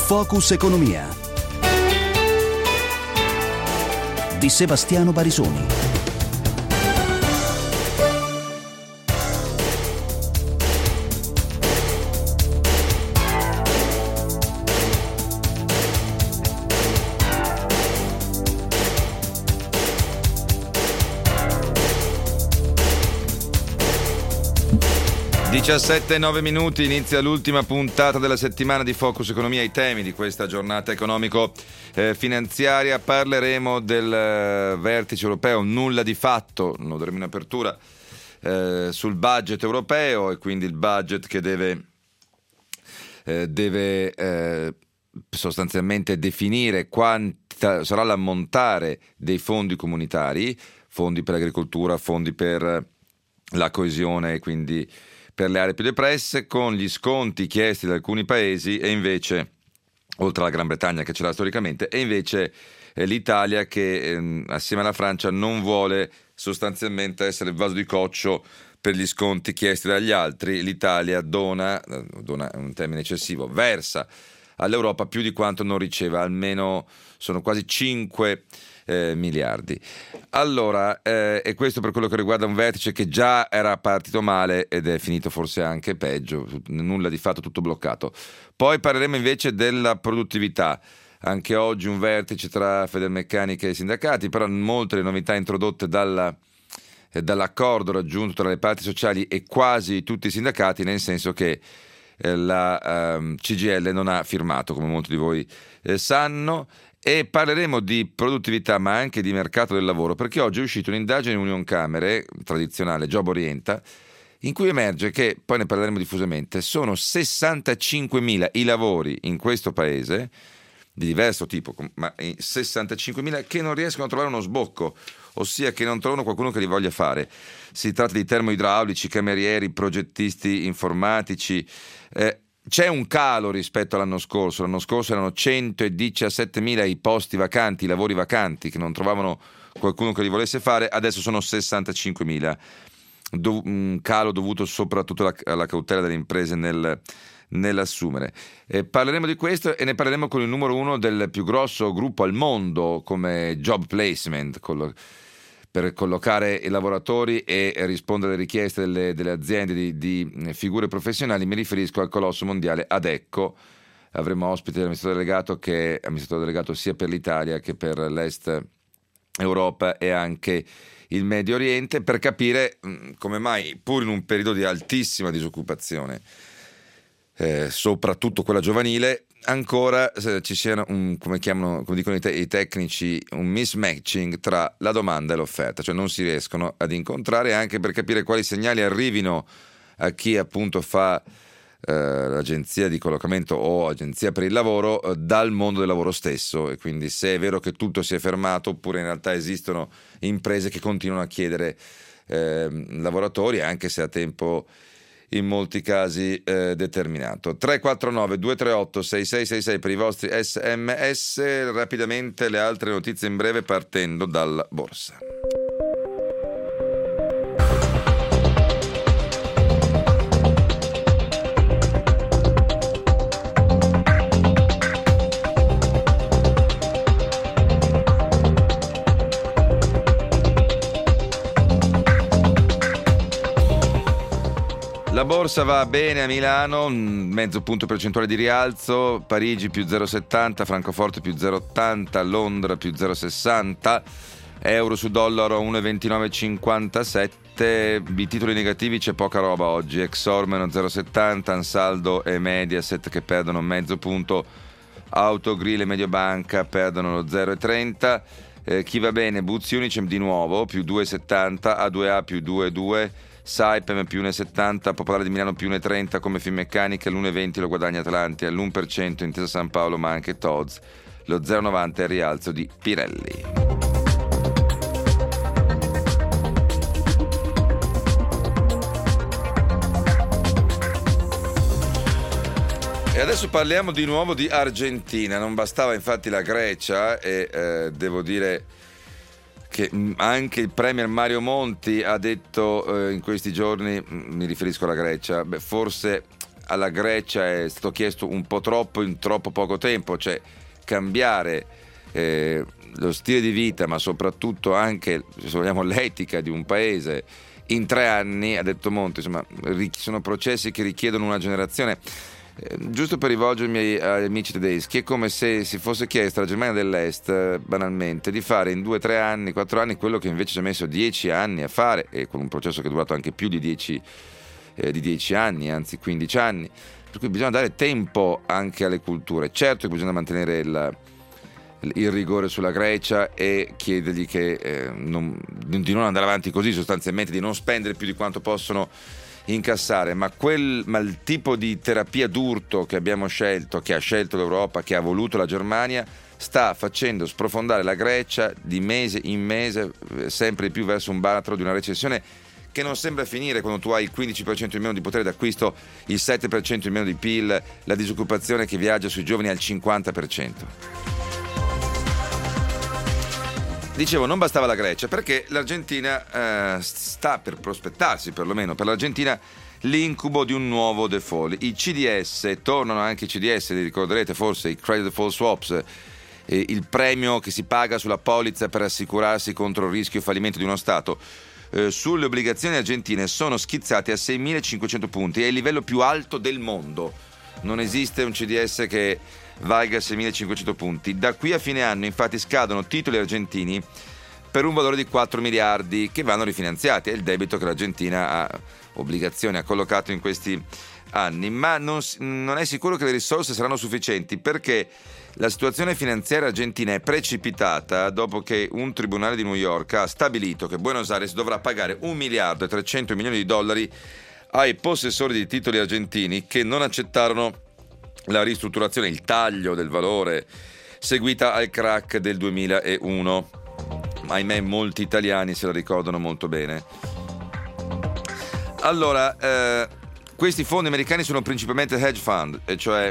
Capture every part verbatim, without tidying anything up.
Focus Economia di Sebastiano Barisoni. diciassette e nove minuti, inizia l'ultima puntata della settimana di Focus Economia. I temi di questa giornata economico-finanziaria. Parleremo del eh, vertice europeo, nulla di fatto, lo daremo in apertura, eh, sul budget europeo e quindi il budget che deve, eh, deve eh, sostanzialmente definire quanta sarà l'ammontare dei fondi comunitari, fondi per l'agricoltura, fondi per la coesione e quindi per le aree più depresse, con gli sconti chiesti da alcuni paesi e invece, oltre alla Gran Bretagna che ce l'ha storicamente, e invece eh, l'Italia che eh, assieme alla Francia non vuole sostanzialmente essere il vaso di coccio per gli sconti chiesti dagli altri. L'Italia dona, dona è un termine eccessivo, versa all'Europa più di quanto non riceva, almeno sono quasi cinque Eh, miliardi. Allora, eh, e questo per quello che riguarda un vertice che già era partito male ed è finito forse anche peggio, nulla di fatto, tutto bloccato. Poi parleremo invece della produttività. Anche oggi un vertice tra Federmeccanica e sindacati, però molte le novità introdotte dalla, eh, dall'accordo raggiunto tra le parti sociali e quasi tutti i sindacati, nel senso che eh, la eh, C G I L non ha firmato, come molti di voi eh, sanno. E parleremo di produttività ma anche di mercato del lavoro, perché oggi è uscita un'indagine Unioncamere, tradizionale Job Orienta, in cui emerge che, poi ne parleremo diffusamente, sono sessantacinquemila i lavori in questo paese, di diverso tipo, ma sessantacinquemila che non riescono a trovare uno sbocco, ossia che non trovano qualcuno che li voglia fare. Si tratta di termoidraulici, camerieri, progettisti informatici. Eh, C'è un calo rispetto all'anno scorso. L'anno scorso erano centodiciassettemila i posti vacanti, i lavori vacanti che non trovavano qualcuno che li volesse fare, adesso sono sessantacinquemila. Do- un calo dovuto soprattutto alla, alla cautela delle imprese nel, nell'assumere. E parleremo di questo e ne parleremo con il numero uno del più grosso gruppo al mondo come Job Placement, con per collocare i lavoratori e rispondere alle richieste delle, delle aziende di, di figure professionali. Mi riferisco al colosso mondiale Adecco. Avremo ospite l'amministratore delegato che è amministratore delegato sia per l'Italia che per l'Est Europa e anche il Medio Oriente, per capire mh, come mai, pur in un periodo di altissima disoccupazione, eh, soprattutto quella giovanile, ancora eh, ci sia un, come chiamano, come dicono i, te- i tecnici, un mismatching tra la domanda e l'offerta, cioè non si riescono ad incontrare, anche per capire quali segnali arrivino a chi appunto fa eh, l'agenzia di collocamento o agenzia per il lavoro eh, dal mondo del lavoro stesso, e quindi se è vero che tutto si è fermato oppure in realtà esistono imprese che continuano a chiedere eh, lavoratori, anche se a tempo in molti casi eh, determinato. Tre quattro nove due tre otto sei sei sei sei per i vostri sms. Rapidamente le altre notizie in breve, partendo dalla borsa. La borsa va bene a Milano, mezzo punto percentuale di rialzo, Parigi più zero virgola settanta, Francoforte più zero virgola ottanta, Londra più zero virgola sessanta, euro su dollaro uno virgola ventinove cinquantasette. I titoli negativi c'è poca roba oggi, Exor meno zero virgola settanta, Ansaldo e Mediaset che perdono mezzo punto, Autogrill e Mediobanca perdono lo zero virgola trenta. Eh, chi va bene? Buzzi Unicem di nuovo più due virgola settanta, A due A più due virgola due, Saipem più uno virgola settanta, Popolare di Milano più uno virgola trenta, come Finmeccanica l'uno virgola venti lo guadagna Atlantia, all'uno per cento Intesa San Paolo ma anche Tod's, lo zero virgola novanta è il rialzo di Pirelli. E adesso parliamo di nuovo di Argentina. Non bastava infatti la Grecia e eh, devo dire che anche il premier Mario Monti ha detto eh, in questi giorni, mi riferisco alla Grecia, beh, forse alla Grecia è stato chiesto un po' troppo in troppo poco tempo, cioè cambiare eh, lo stile di vita, ma soprattutto anche, se vogliamo, l'etica di un paese in tre anni, ha detto Monti. Insomma, sono processi che richiedono una generazione. Eh, giusto per rivolgermi agli amici tedeschi, è come se si fosse chiesto alla Germania dell'Est, eh, banalmente, di fare in due, tre anni, quattro anni quello che invece ci ha messo dieci anni a fare, e con un processo che è durato anche più di dieci, eh, di dieci anni, anzi quindici anni. Per cui bisogna dare tempo anche alle culture. Certo che bisogna mantenere il, il rigore sulla Grecia e chiedergli che eh, non, di non andare avanti così, sostanzialmente di non spendere più di quanto possono incassare, ma, quel, ma il tipo di terapia d'urto che abbiamo scelto, che ha scelto l'Europa, che ha voluto la Germania, sta facendo sprofondare la Grecia di mese in mese sempre più verso un baratro di una recessione che non sembra finire quando tu hai il quindici per cento in meno di potere d'acquisto, il sette per cento in meno di P I L, la disoccupazione che viaggia sui giovani al cinquanta per cento. Dicevo, non bastava la Grecia, perché l'Argentina eh, sta per prospettarsi, perlomeno per l'Argentina, l'incubo di un nuovo default. I C D S, tornano anche i C D S, li ricorderete forse, i Credit Default Swaps, eh, il premio che si paga sulla polizza per assicurarsi contro il rischio fallimento di uno Stato. Eh, sulle obbligazioni argentine sono schizzati a seimilacinquecento punti, è il livello più alto del mondo. Non esiste un C D S che valga seimilacinquecento punti. Da qui a fine anno infatti scadono titoli argentini per un valore di quattro miliardi che vanno rifinanziati, è il debito che l'Argentina ha, obbligazioni ha collocato in questi anni, ma non, non è sicuro che le risorse saranno sufficienti, perché la situazione finanziaria argentina è precipitata dopo che un tribunale di New York ha stabilito che Buenos Aires dovrà pagare un miliardo e trecento milioni di dollari ai possessori di titoli argentini che non accettarono la ristrutturazione, il taglio del valore seguita al crack del duemilauno. Ahimè, molti italiani se la ricordano molto bene. Allora, eh, questi fondi americani sono principalmente hedge fund, e cioè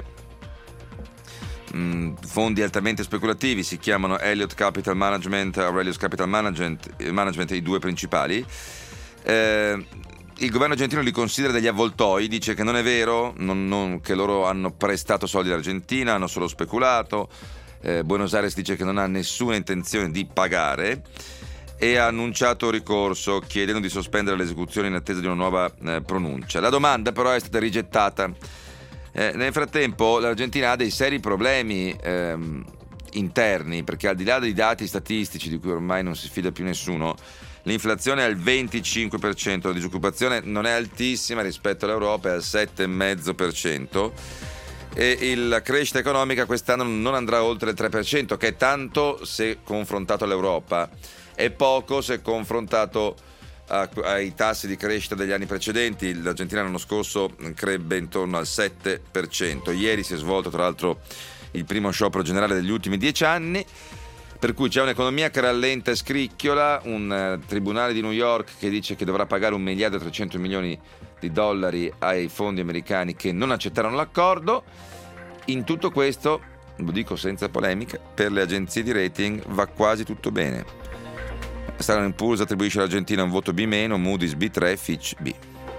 mh, fondi altamente speculativi, si chiamano Elliott Capital Management, Aurelius Capital Management, Management i due principali. Eh, Il governo argentino li considera degli avvoltoi, dice che non è vero, non, non, che loro hanno prestato soldi all'Argentina, hanno solo speculato. eh, Buenos Aires dice che non ha nessuna intenzione di pagare e ha annunciato ricorso chiedendo di sospendere l'esecuzione in attesa di una nuova eh, pronuncia. La domanda però è stata rigettata. Eh, nel frattempo l'Argentina ha dei seri problemi ehm, interni, perché al di là dei dati statistici di cui ormai non si fida più nessuno, l'inflazione è al venticinque per cento, la disoccupazione non è altissima rispetto all'Europa, è al sette virgola cinque per cento e la crescita economica quest'anno non andrà oltre il tre per cento, che è tanto se confrontato all'Europa, è poco se confrontato a, ai tassi di crescita degli anni precedenti. L'Argentina l'anno scorso crebbe intorno al sette per cento. Ieri si è svolto tra l'altro il primo sciopero generale degli ultimi dieci anni, per cui c'è un'economia che rallenta e scricchiola, un uh, tribunale di New York che dice che dovrà pagare un miliardo e trecento milioni di dollari ai fondi americani che non accettarono l'accordo. In tutto questo, lo dico senza polemica, per le agenzie di rating va quasi tutto bene. Standard and Poor's attribuisce all'Argentina un voto B-, Moody's B tre, Fitch B.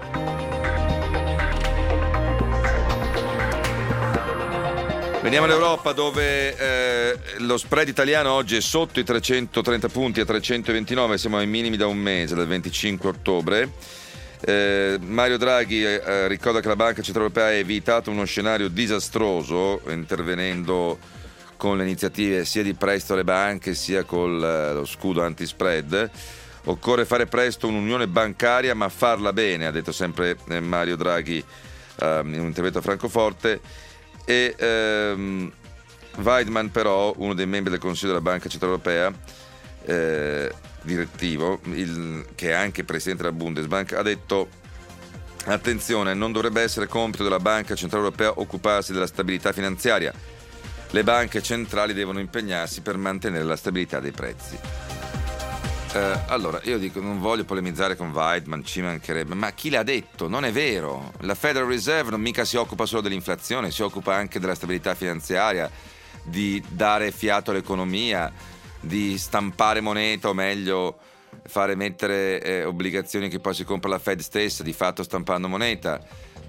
Veniamo all'Europa, dove eh, lo spread italiano oggi è sotto i trecentotrenta punti, a trecentoventinove, siamo ai minimi da un mese, dal venticinque ottobre. Eh, Mario Draghi eh, ricorda che la Banca Centrale Europea ha evitato uno scenario disastroso, intervenendo con le iniziative sia di prestito alle banche sia con eh, lo scudo anti-spread. Occorre fare presto un'unione bancaria, ma farla bene, ha detto sempre eh, Mario Draghi eh, in un intervento a Francoforte. E ehm, Weidmann, però, uno dei membri del Consiglio della Banca Centrale Europea, eh, direttivo, il, che è anche presidente della Bundesbank, ha detto: attenzione, non dovrebbe essere compito della Banca Centrale Europea occuparsi della stabilità finanziaria. Le banche centrali devono impegnarsi per mantenere la stabilità dei prezzi. Eh, allora, io dico, non voglio polemizzare con Weidmann, ci mancherebbe, ma chi l'ha detto? Non è vero. La Federal Reserve non mica si occupa solo dell'inflazione, si occupa anche della stabilità finanziaria, di dare fiato all'economia, di stampare moneta, o meglio fare emettere eh, obbligazioni che poi si compra la Fed stessa, di fatto stampando moneta.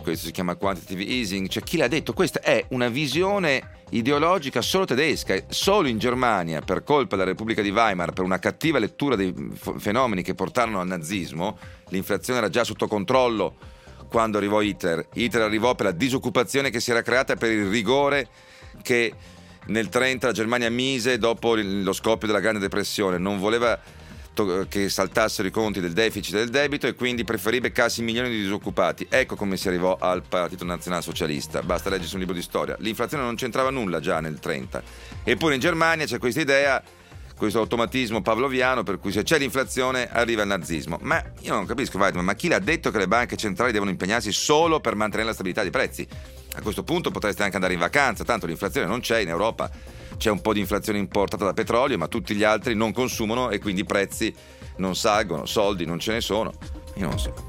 questo si chiama quantitative easing, cioè chi l'ha detto? Questa è una visione ideologica solo tedesca. Solo in Germania, per colpa della Repubblica di Weimar, per una cattiva lettura dei fenomeni che portarono al nazismo, l'inflazione era già sotto controllo quando arrivò Hitler. Hitler arrivò per la disoccupazione che si era creata, per il rigore che nel trenta la Germania mise dopo lo scoppio della Grande Depressione. Non voleva che saltassero i conti del deficit e del debito e quindi preferì beccarsi milioni di disoccupati. Ecco come si arrivò al Partito Nazionalsocialista. Basta leggersi un libro di storia. L'inflazione non c'entrava nulla già nel trenta. Eppure in Germania c'è questa idea, questo automatismo pavloviano per cui se c'è l'inflazione arriva il nazismo. Ma io non capisco, Weidmann, ma chi l'ha detto che le banche centrali devono impegnarsi solo per mantenere la stabilità dei prezzi? A questo punto potreste anche andare in vacanza, tanto l'inflazione non c'è in Europa. C'è un po' di inflazione importata da petrolio, ma tutti gli altri non consumano e quindi i prezzi non salgono, soldi non ce ne sono. Io non so.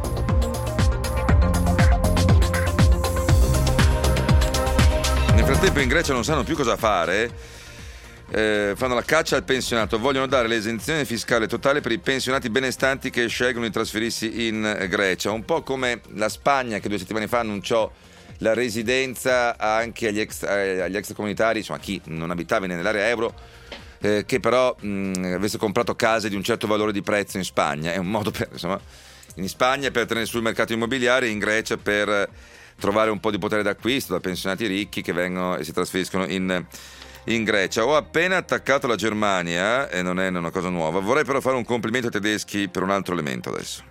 Nel frattempo in Grecia non sanno più cosa fare, eh, fanno la caccia al pensionato, vogliono dare l'esenzione fiscale totale per i pensionati benestanti che scelgono di trasferirsi in Grecia, un po' come la Spagna che due settimane fa annunciò la residenza anche agli, ex, agli extracomunitari, insomma chi non abitava nell'area euro, eh, che però mh, avesse comprato case di un certo valore di prezzo in Spagna. È un modo per, insomma, in Spagna per tenere sul mercato immobiliare, in Grecia per trovare un po' di potere d'acquisto da pensionati ricchi che vengono e si trasferiscono in, in Grecia. Ho appena attaccato la Germania e non è una cosa nuova, vorrei però fare un complimento ai tedeschi per un altro elemento adesso.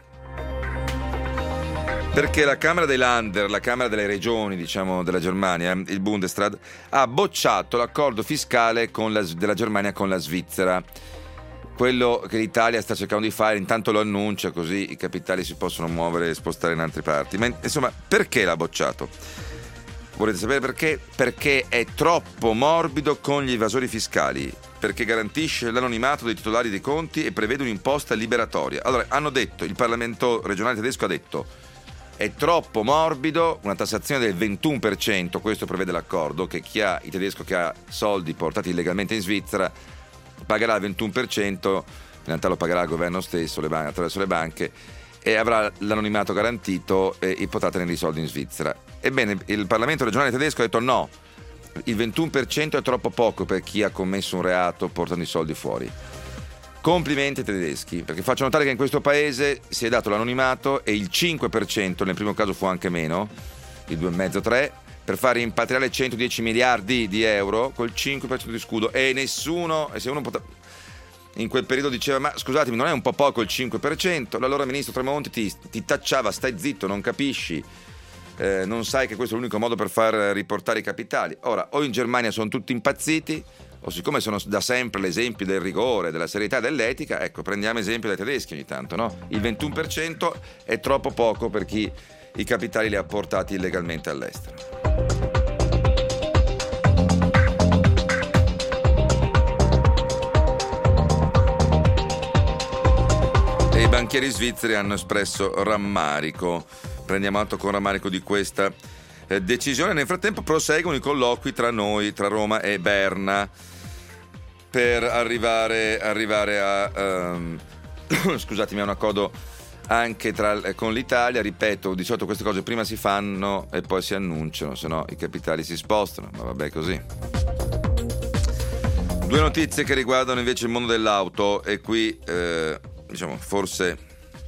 Perché la Camera dei Länder, la Camera delle Regioni, diciamo, della Germania, il Bundesrat, ha bocciato l'accordo fiscale con la, della Germania con la Svizzera. Quello che l'Italia sta cercando di fare, intanto lo annuncia, così i capitali si possono muovere e spostare in altre parti. Ma insomma, perché l'ha bocciato? Volete sapere perché? Perché è troppo morbido con gli evasori fiscali, perché garantisce l'anonimato dei titolari dei conti e prevede un'imposta liberatoria. Allora, hanno detto, il Parlamento regionale tedesco ha detto: è troppo morbido, una tassazione del ventuno per cento, questo prevede l'accordo, che chi ha, il tedesco che ha soldi portati illegalmente in Svizzera pagherà il ventuno per cento, in realtà lo pagherà il governo stesso le banche, attraverso le banche, e avrà l'anonimato garantito e potrà tenere i soldi in Svizzera. Ebbene, il Parlamento regionale tedesco ha detto no, il ventuno per cento è troppo poco per chi ha commesso un reato portando i soldi fuori. Complimenti ai tedeschi, perché faccio notare che in questo paese si è dato l'anonimato e il cinque per cento, nel primo caso fu anche meno, il due virgola cinque tre, per far rimpatriare centodieci miliardi di euro col cinque per cento di scudo, e nessuno, e se uno pot- in quel periodo diceva ma scusatemi, non è un po' poco il cinque per cento? L'allora ministro Tremonti ti, ti tacciava, stai zitto, non capisci, eh, non sai che questo è l'unico modo per far riportare i capitali. Ora, o in Germania sono tutti impazziti, o siccome sono da sempre l'esempio del rigore, della serietà e dell'etica, ecco, prendiamo esempio dai tedeschi ogni tanto, no? Il ventuno per cento è troppo poco per chi i capitali li ha portati illegalmente all'estero. E i banchieri svizzeri hanno espresso rammarico. Prendiamo atto con rammarico di questa eh, decisione. Nel frattempo proseguono i colloqui tra noi, tra Roma e Berna, per arrivare, arrivare a um, scusatemi, a un accordo anche tra, con l'Italia. Ripeto, di solito queste cose prima si fanno e poi si annunciano, se no i capitali si spostano, ma vabbè, così. Due notizie che riguardano invece il mondo dell'auto, e qui eh, diciamo forse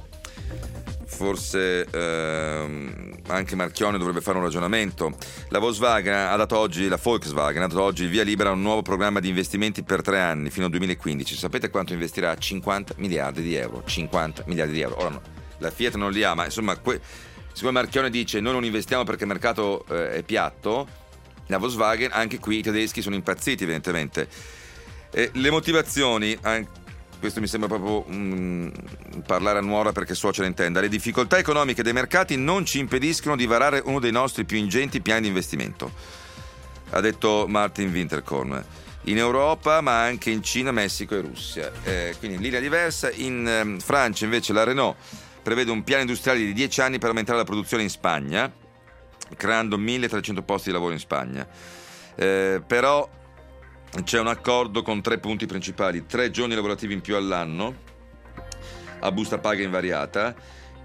forse ehm, anche Marchionne dovrebbe fare un ragionamento. La Volkswagen ha dato oggi, la Volkswagen ha dato oggi il via libera a un nuovo programma di investimenti per tre anni fino al duemilaquindici. Sapete quanto investirà? cinquanta miliardi di euro. cinquanta miliardi di euro. Ora no, la Fiat non li ha, ma insomma, que- siccome Marchionne dice noi non investiamo perché il mercato eh, è piatto, la Volkswagen, anche qui i tedeschi sono impazziti evidentemente. E le motivazioni, anche questo mi sembra proprio um, parlare a nuora perché so ce ne intenda. Le difficoltà economiche dei mercati non ci impediscono di varare uno dei nostri più ingenti piani di investimento, ha detto Martin Winterkorn. In Europa, ma anche in Cina, Messico e Russia. Eh, quindi in linea diversa. In eh, Francia invece la Renault prevede un piano industriale di dieci anni per aumentare la produzione in Spagna, creando milletrecento posti di lavoro in Spagna. Eh, però c'è un accordo con tre punti principali: tre giorni lavorativi in più all'anno a busta paga invariata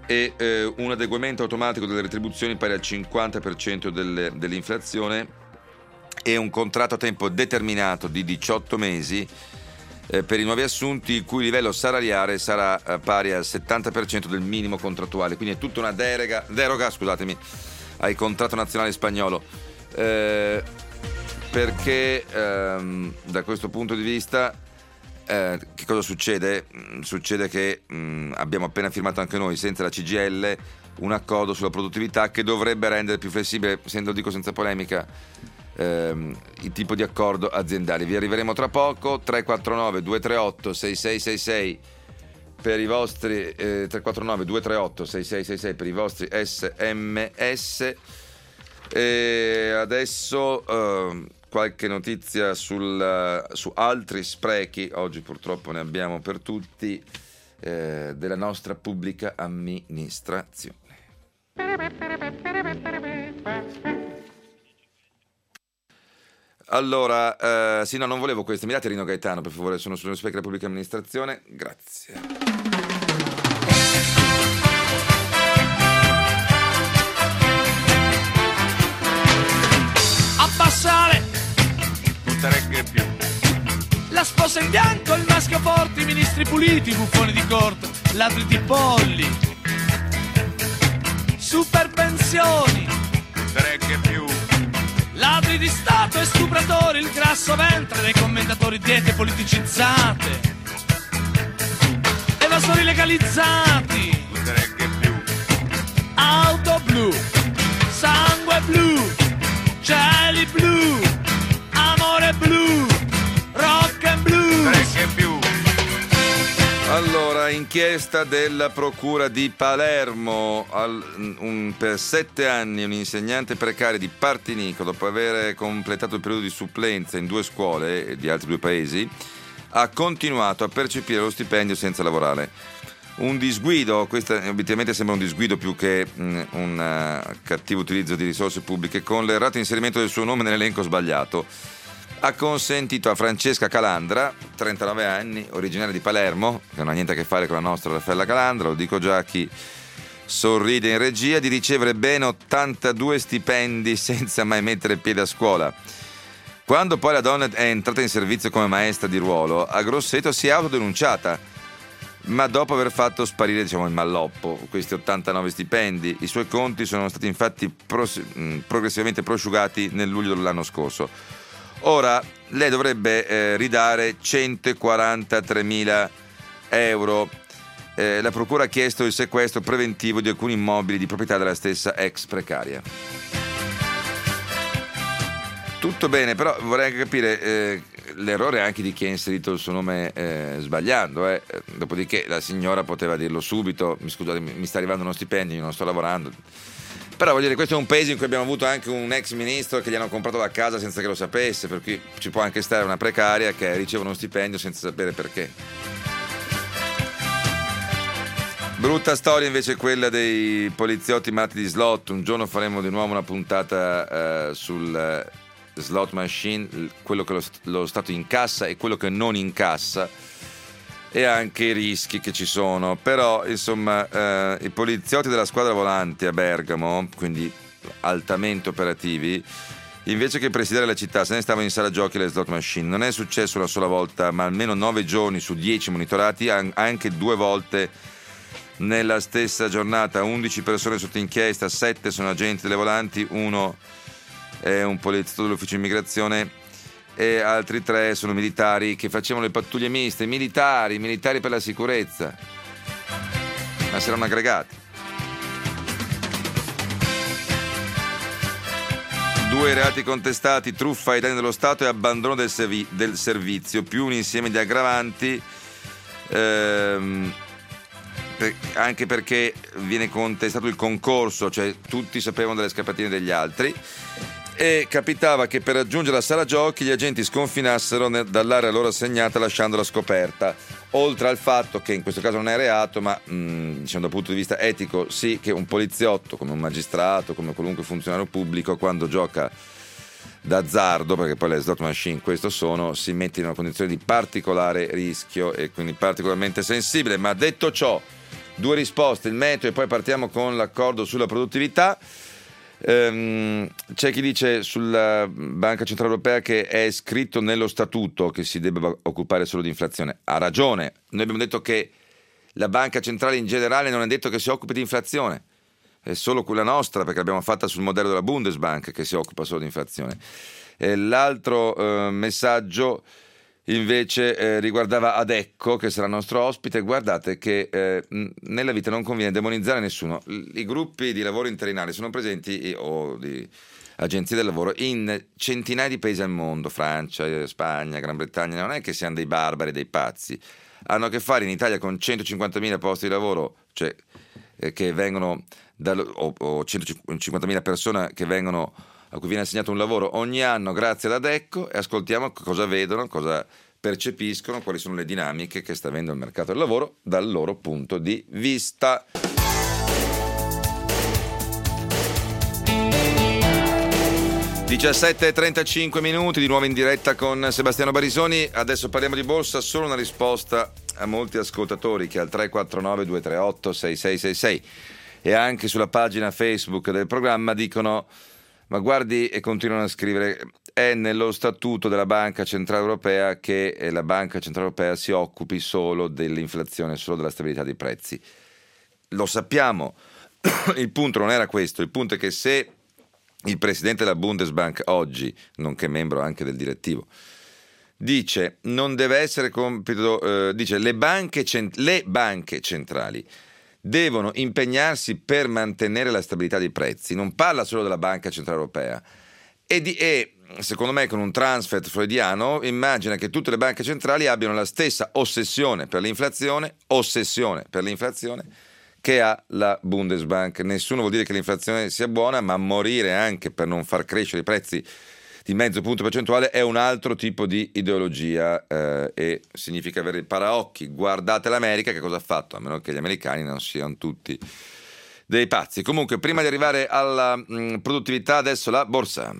e eh, un adeguamento automatico delle retribuzioni pari al cinquanta per cento delle, dell'inflazione e un contratto a tempo determinato di diciotto mesi eh, per i nuovi assunti, il cui livello salariale sarà eh, pari al settanta per cento del minimo contrattuale. Quindi è tutta una deroga, deroga scusatemi, al contratto nazionale spagnolo. Eh, perché ehm, da questo punto di vista eh, che cosa succede? Succede che mh, abbiamo appena firmato anche noi, senza la C G I L, un accordo sulla produttività che dovrebbe rendere più flessibile, se lo dico senza polemica, ehm, il tipo di accordo aziendale. Vi arriveremo tra poco. Tre quattro nove due tre otto sei sei sei sei per i vostri eh, tre quattro nove due tre otto sei sei sei sei per i vostri S M S. E adesso eh, qualche notizia sul, su altri sprechi, oggi purtroppo ne abbiamo per tutti, eh, della nostra pubblica amministrazione. Allora, eh, sì, no, non volevo questo. Mi date Rino Gaetano, per favore? Sono sullo spreco della pubblica amministrazione. Grazie. Abbassare, Buttare che più. la sposa in bianco, il maschio forte, i ministri puliti, buffoni di corte, ladri di polli, super pensioni, Buttare che più. ladri di Stato e stupratori, il grasso ventre dei commentatori, diete politicizzate, evasori legalizzati, Buttare che più. auto blu, sangue blu, cieli blu, amore blu, rock and blues. Buttare che più. Allora, inchiesta della Procura di Palermo. Al, un, per sette anni un insegnante precario di Partinico, dopo aver completato il periodo di supplenza in due scuole di altri due paesi, ha continuato a percepire lo stipendio senza lavorare. Un disguido, questo obiettivamente sembra un disguido più che mh, un uh, cattivo utilizzo di risorse pubbliche, con l'errato inserimento del suo nome nell'elenco sbagliato. Ha consentito a Francesca Calandra, trentanove anni, originaria di Palermo, che non ha niente a che fare con la nostra Raffaella Calandra, lo dico già a chi sorride in regia, di ricevere ben ottantadue stipendi senza mai mettere piede a scuola. Quando poi la donna è entrata in servizio come maestra di ruolo, a Grosseto si è autodenunciata, ma dopo aver fatto sparire, diciamo, il malloppo, questi ottantanove stipendi. I suoi conti sono stati infatti pros- progressivamente prosciugati nel luglio dell'anno scorso. Ora lei dovrebbe eh, ridare centoquarantatremila euro. Eh, la procura ha chiesto il sequestro preventivo di alcuni immobili di proprietà della stessa ex precaria. Tutto bene, però vorrei anche capire eh, l'errore anche di chi ha inserito il suo nome eh, sbagliando. Eh. Dopodiché la signora poteva dirlo subito: mi scusate, mi sta arrivando uno stipendio, io non sto lavorando. Però voglio dire, questo è un paese in cui abbiamo avuto anche un ex ministro che gli hanno comprato la casa senza che lo sapesse, per cui ci può anche stare una precaria che riceve uno stipendio senza sapere perché. Brutta storia invece quella dei poliziotti malati di slot. Un giorno faremo di nuovo una puntata eh, sul eh, slot machine, quello che lo, lo Stato incassa e quello che non incassa, e anche i rischi che ci sono. Però insomma eh, i poliziotti della squadra volante a Bergamo, quindi altamente operativi, invece che presidiare la città se ne stavano in sala giochi alle slot machine. Non è successo una sola volta, ma almeno nove giorni su dieci monitorati, anche due volte nella stessa giornata. undici persone sotto inchiesta, sette sono agenti delle volanti, uno è un poliziotto dell'ufficio immigrazione e altri tre sono militari che facevano le pattuglie miste. Militari, militari per la sicurezza, ma si erano aggregati. Due reati contestati: truffa ai danni dello Stato e abbandono del, servi- del servizio, più un insieme di aggravanti, ehm, per- anche perché viene contestato il concorso, cioè tutti sapevano delle scappatine degli altri. E capitava che per raggiungere la sala giochi gli agenti sconfinassero ne- dall'area loro assegnata lasciandola scoperta, oltre al fatto che in questo caso non è reato, ma mh, diciamo dal punto di vista etico sì, che un poliziotto, come un magistrato, come qualunque funzionario pubblico, quando gioca d'azzardo, perché poi le slot machine questo sono, si mette in una condizione di particolare rischio e quindi particolarmente sensibile. Ma detto ciò, Due risposte, il meteo e poi partiamo con l'accordo sulla produttività. Ehm, c'è chi dice sulla Banca Centrale Europea che è scritto nello statuto che si debba occupare solo di inflazione. Ha ragione, noi abbiamo detto che la Banca Centrale in generale non è detto che si occupi di inflazione, è solo quella nostra, perché l'abbiamo fatta sul modello della Bundesbank, che si occupa solo di inflazione. E l'altro eh, messaggio invece eh, riguardava Adecco, che sarà il nostro ospite. Guardate che eh, nella vita non conviene demonizzare nessuno. I gruppi di lavoro interinali sono presenti, o di agenzie del lavoro, in centinaia di paesi al mondo, Francia, Spagna, Gran Bretagna. Non è che siano dei barbari, dei pazzi. Hanno a che fare in Italia con centocinquantamila posti di lavoro, cioè eh, che vengono da, o, o centocinquantamila persone che vengono, a cui viene assegnato un lavoro ogni anno grazie ad Adecco, e ascoltiamo cosa vedono, cosa percepiscono, quali sono le dinamiche che sta avendo il mercato del lavoro dal loro punto di vista. diciassette e trentacinque minuti, di nuovo in diretta con Sebastiano Barisoni. Adesso parliamo di borsa, solo una risposta a molti ascoltatori che al tre quattro nove due tre otto sei sei sei sei e anche sulla pagina Facebook del programma dicono: ma guardi, e continuano a scrivere, è nello statuto della Banca Centrale Europea che la Banca Centrale Europea si occupi solo dell'inflazione, solo della stabilità dei prezzi. Lo sappiamo, il punto non era questo, il punto è che se il presidente della Bundesbank oggi, nonché membro anche del direttivo, dice non deve essere compito, eh, dice le banche, cent- le banche centrali devono impegnarsi per mantenere la stabilità dei prezzi, non parla solo della Banca Centrale Europea, e, di, e secondo me con un transfer freudiano immagina che tutte le banche centrali abbiano la stessa ossessione per l'inflazione, ossessione per l'inflazione che ha la Bundesbank. Nessuno vuol dire che l'inflazione sia buona, ma morire anche per non far crescere i prezzi di mezzo punto percentuale è un altro tipo di ideologia, eh, e significa avere il paraocchi. Guardate l'America che cosa ha fatto, a meno che gli americani non siano tutti dei pazzi. Comunque, prima di arrivare alla mh, produttività, adesso la borsa.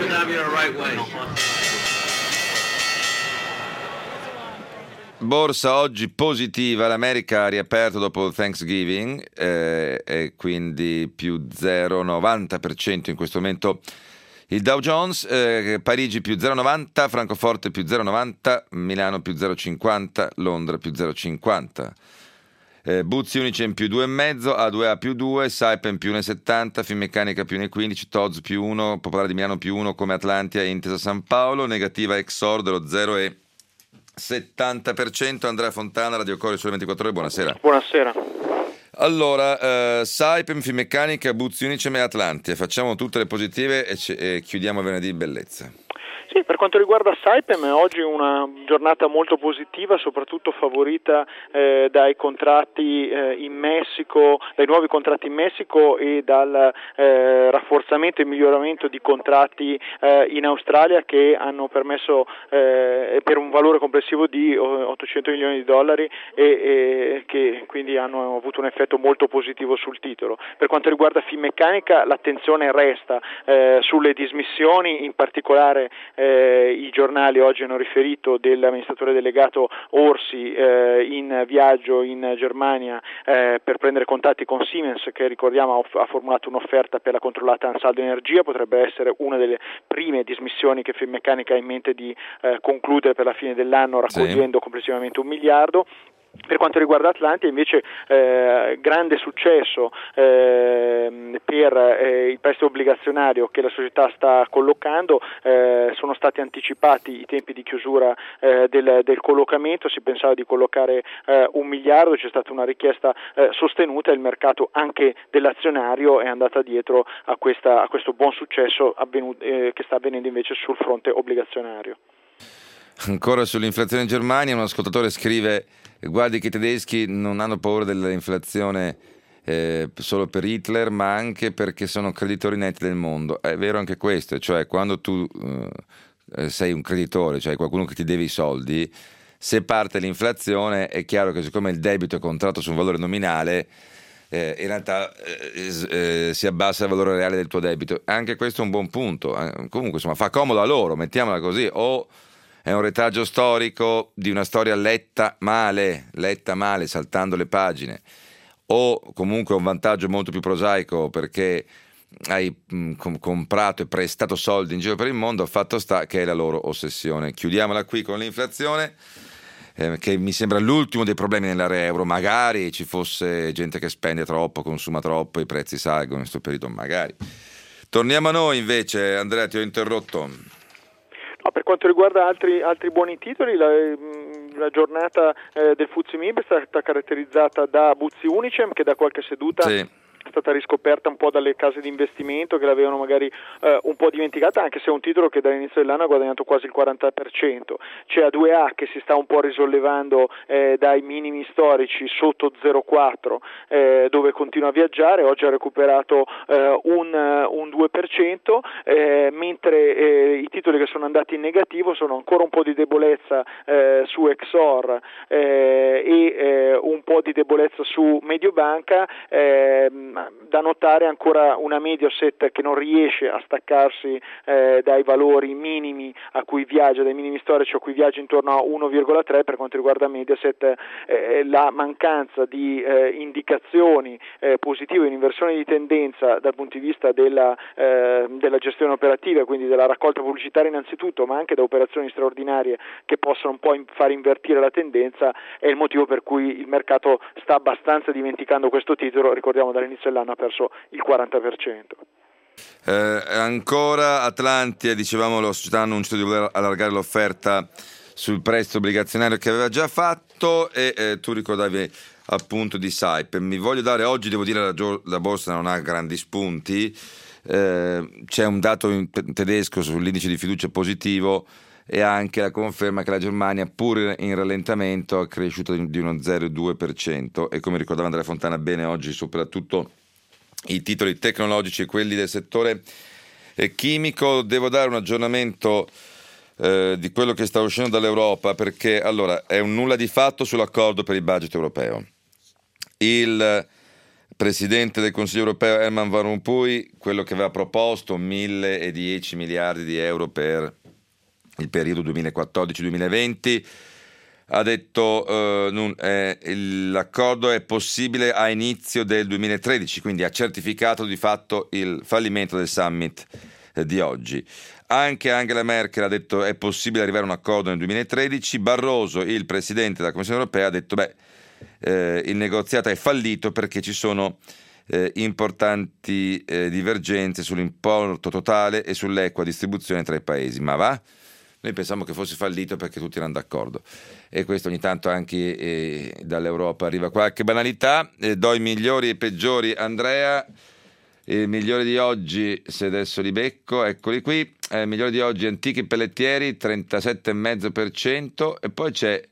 Borsa oggi positiva, l'America ha riaperto dopo Thanksgiving, eh, e quindi più zero virgola novanta per cento in questo momento il Dow Jones, eh, Parigi più zero virgola novanta, Francoforte più zero virgola novanta, Milano più zero virgola cinquanta, Londra più zero virgola cinquanta, eh, Buzzi Unicem più due virgola cinque, A due A più due, Saipem più uno virgola settanta, Finmeccanica più uno virgola quindici, T O Z più uno, Popolare di Milano più uno come Atlantia e Intesa San Paolo, negativa Exor dello zero virgola settanta per cento. Andrea Fontana, Radio Core, Sole ventiquattro Ore, buonasera. Buonasera. Allora, eh, Saipem, Finmeccanica, Buzzi Unicem e Atlantia, facciamo tutte le positive e, c- e chiudiamo venerdì in bellezza. Sì, per quanto riguarda Saipem, oggi una giornata molto positiva, soprattutto favorita eh, dai contratti eh, in Messico, dai nuovi contratti in Messico e dal eh, rafforzamento e miglioramento di contratti eh, in Australia, che hanno permesso eh, per un valore complessivo di ottocento milioni di dollari e, e che quindi hanno avuto un effetto molto positivo sul titolo. Per quanto riguarda Finmeccanica, l'attenzione resta eh, sulle dismissioni, in particolare Eh, i giornali oggi hanno riferito dell'amministratore delegato Orsi eh, in viaggio in Germania eh, per prendere contatti con Siemens, che ricordiamo ha, ha formulato un'offerta per la controllata Ansaldo Energia. Potrebbe essere una delle prime dismissioni che Finmeccanica ha in mente di eh, concludere per la fine dell'anno, raccogliendo sì. complessivamente un miliardo. Per quanto riguarda Atlantia invece eh, grande successo eh, per eh, il prestito obbligazionario che la società sta collocando, eh, sono stati anticipati i tempi di chiusura eh, del, del collocamento, si pensava di collocare eh, un miliardo, c'è stata una richiesta eh, sostenuta e il mercato anche dell'azionario è andata dietro a, questa, a questo buon successo avvenuto, eh, che sta avvenendo invece sul fronte obbligazionario. Ancora sull'inflazione in Germania, un ascoltatore scrive: guardi che i tedeschi non hanno paura dell'inflazione eh, solo per Hitler, ma anche perché sono creditori netti del mondo. È vero anche questo, cioè quando tu eh, sei un creditore, cioè qualcuno che ti deve i soldi, se parte l'inflazione è chiaro che siccome il debito è contratto su un valore nominale, eh, in realtà eh, eh, si abbassa il valore reale del tuo debito. Anche questo è un buon punto. Eh, comunque insomma fa comodo a loro, mettiamola così, o è un retaggio storico di una storia letta male, letta male, saltando le pagine, o comunque un vantaggio molto più prosaico perché hai mh, com- comprato e prestato soldi in giro per il mondo, fatto sta che è la loro ossessione. Chiudiamola qui con l'inflazione, eh, che mi sembra l'ultimo dei problemi nell'area euro. Magari ci fosse gente che spende troppo, consuma troppo, i prezzi salgono in questo periodo, magari. Torniamo a noi invece. Andrea, ti ho interrotto. No, per quanto riguarda altri, altri buoni titoli, la, la giornata eh, del F T S E M I B è stata caratterizzata da Buzzi Unicem, che da qualche seduta Sì. è stata riscoperta un po' dalle case di investimento che l'avevano magari eh, un po' dimenticata, anche se è un titolo che dall'inizio dell'anno ha guadagnato quasi il quaranta per cento. C'è A due A che si sta un po' risollevando eh, dai minimi storici sotto zero virgola quattro, eh, dove continua a viaggiare. Oggi ha recuperato eh, un, un due per cento, eh, mentre eh, i titoli che sono andati in negativo sono ancora un po' di debolezza eh, su Exor eh, e eh, un po' di debolezza su Mediobanca. eh, Da notare ancora una Mediaset che non riesce a staccarsi eh, dai valori minimi a cui viaggia, dai minimi storici a cui viaggia intorno a uno virgola tre. Per quanto riguarda Mediaset, eh, la mancanza di eh, indicazioni eh, positive in inversione di tendenza dal punto di vista della, eh, della gestione operativa, quindi della raccolta pubblicitaria innanzitutto, ma anche da operazioni straordinarie che possono un po' in, far invertire la tendenza, è il motivo per cui il mercato sta abbastanza dimenticando questo titolo. Ricordiamo dall'inizio dell'anno ha perso il quaranta per cento. Eh, ancora Atlantia, dicevamo, la società ha annunciato di voler allargare l'offerta sul prestito obbligazionario che aveva già fatto, e eh, tu ricordavi appunto di Saipem. Mi voglio dare, oggi devo dire la, gio- la borsa non ha grandi spunti, eh, c'è un dato in t- tedesco sull'indice di fiducia positivo e anche la conferma che la Germania, pur in rallentamento, è cresciuta di uno zero virgola due per cento, e come ricordava Andrea Fontana bene oggi, soprattutto i titoli tecnologici e quelli del settore chimico. Devo dare un aggiornamento eh, di quello che sta uscendo dall'Europa, perché allora è un nulla di fatto sull'accordo per il budget europeo. Il presidente del Consiglio europeo Herman Van Rompuy, quello che aveva proposto mille dieci miliardi di euro per il periodo duemilaquattordici duemilaventi, ha detto eh, non, eh, l'accordo è possibile a inizio del duemilatredici, quindi ha certificato di fatto il fallimento del summit eh, di oggi. Anche Angela Merkel ha detto è possibile arrivare a un accordo nel duemilatredici. Barroso, il presidente della Commissione europea, ha detto beh eh, il negoziato è fallito perché ci sono eh, importanti eh, divergenze sull'importo totale e sull'equa distribuzione tra i paesi. Ma va? Noi pensiamo che fosse fallito perché tutti erano d'accordo, e questo ogni tanto anche eh, dall'Europa arriva qualche banalità. Eh, do i migliori e i peggiori, Andrea. Il migliore di oggi, se adesso li becco, eccoli qui. Eh, il migliore di oggi, Antichi Pellettieri, trentasette virgola cinque per cento, e poi c'è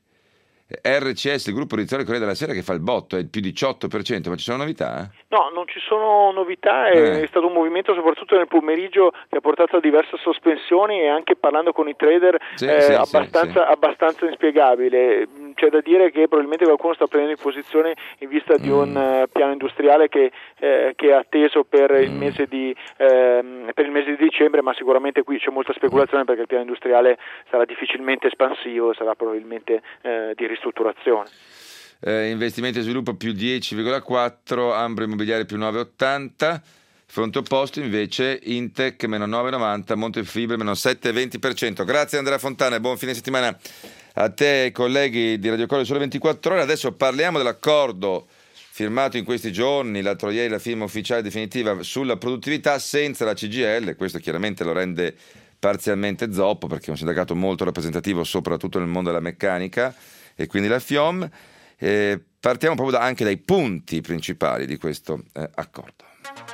R C S, il gruppo editoriale Corriere della Sera, che fa il botto, è il più diciotto per cento. Ma ci sono novità? No, non ci sono novità, è, eh. è stato un movimento soprattutto nel pomeriggio che ha portato a diverse sospensioni, e anche parlando con i trader sì, eh, sì, abbastanza, sì. abbastanza inspiegabile. C'è da dire che probabilmente qualcuno sta prendendo in posizione in vista di mm. un uh, piano industriale che, eh, che è atteso per il mm. mese di eh, per il mese di dicembre, ma sicuramente qui c'è molta speculazione perché il piano industriale sarà difficilmente espansivo, sarà probabilmente eh, di ristrutturazione. Eh, investimenti e sviluppo più dieci virgola quattro, Ambro Immobiliare più nove virgola ottanta, fronte opposto invece Intec meno nove virgola novanta, Montefibre meno sette virgola venti per cento. Grazie Andrea Fontana e buon fine settimana a te e ai colleghi di Radio Coro Sole ventiquattro Ore. Adesso parliamo dell'accordo firmato in questi giorni, l'altro ieri la firma ufficiale definitiva sulla produttività senza la C G I L. Questo chiaramente lo rende parzialmente zoppo perché è un sindacato molto rappresentativo soprattutto nel mondo della meccanica, e quindi la FIOM. Eh, partiamo proprio da, anche dai punti principali di questo eh, accordo.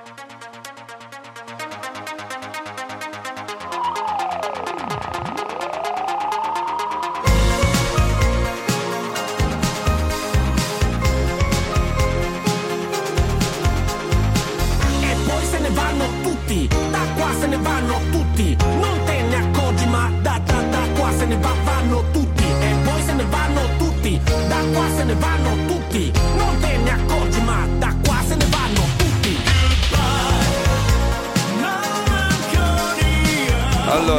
E poi se ne vanno tutti, da qua se ne vanno tutti, non te ne accorgi ma da, da, da qua se ne va, vanno tutti, e poi se ne vanno tutti, da qua se ne vanno tutti, non te ne accorgi ma da qua se ne vanno tutti.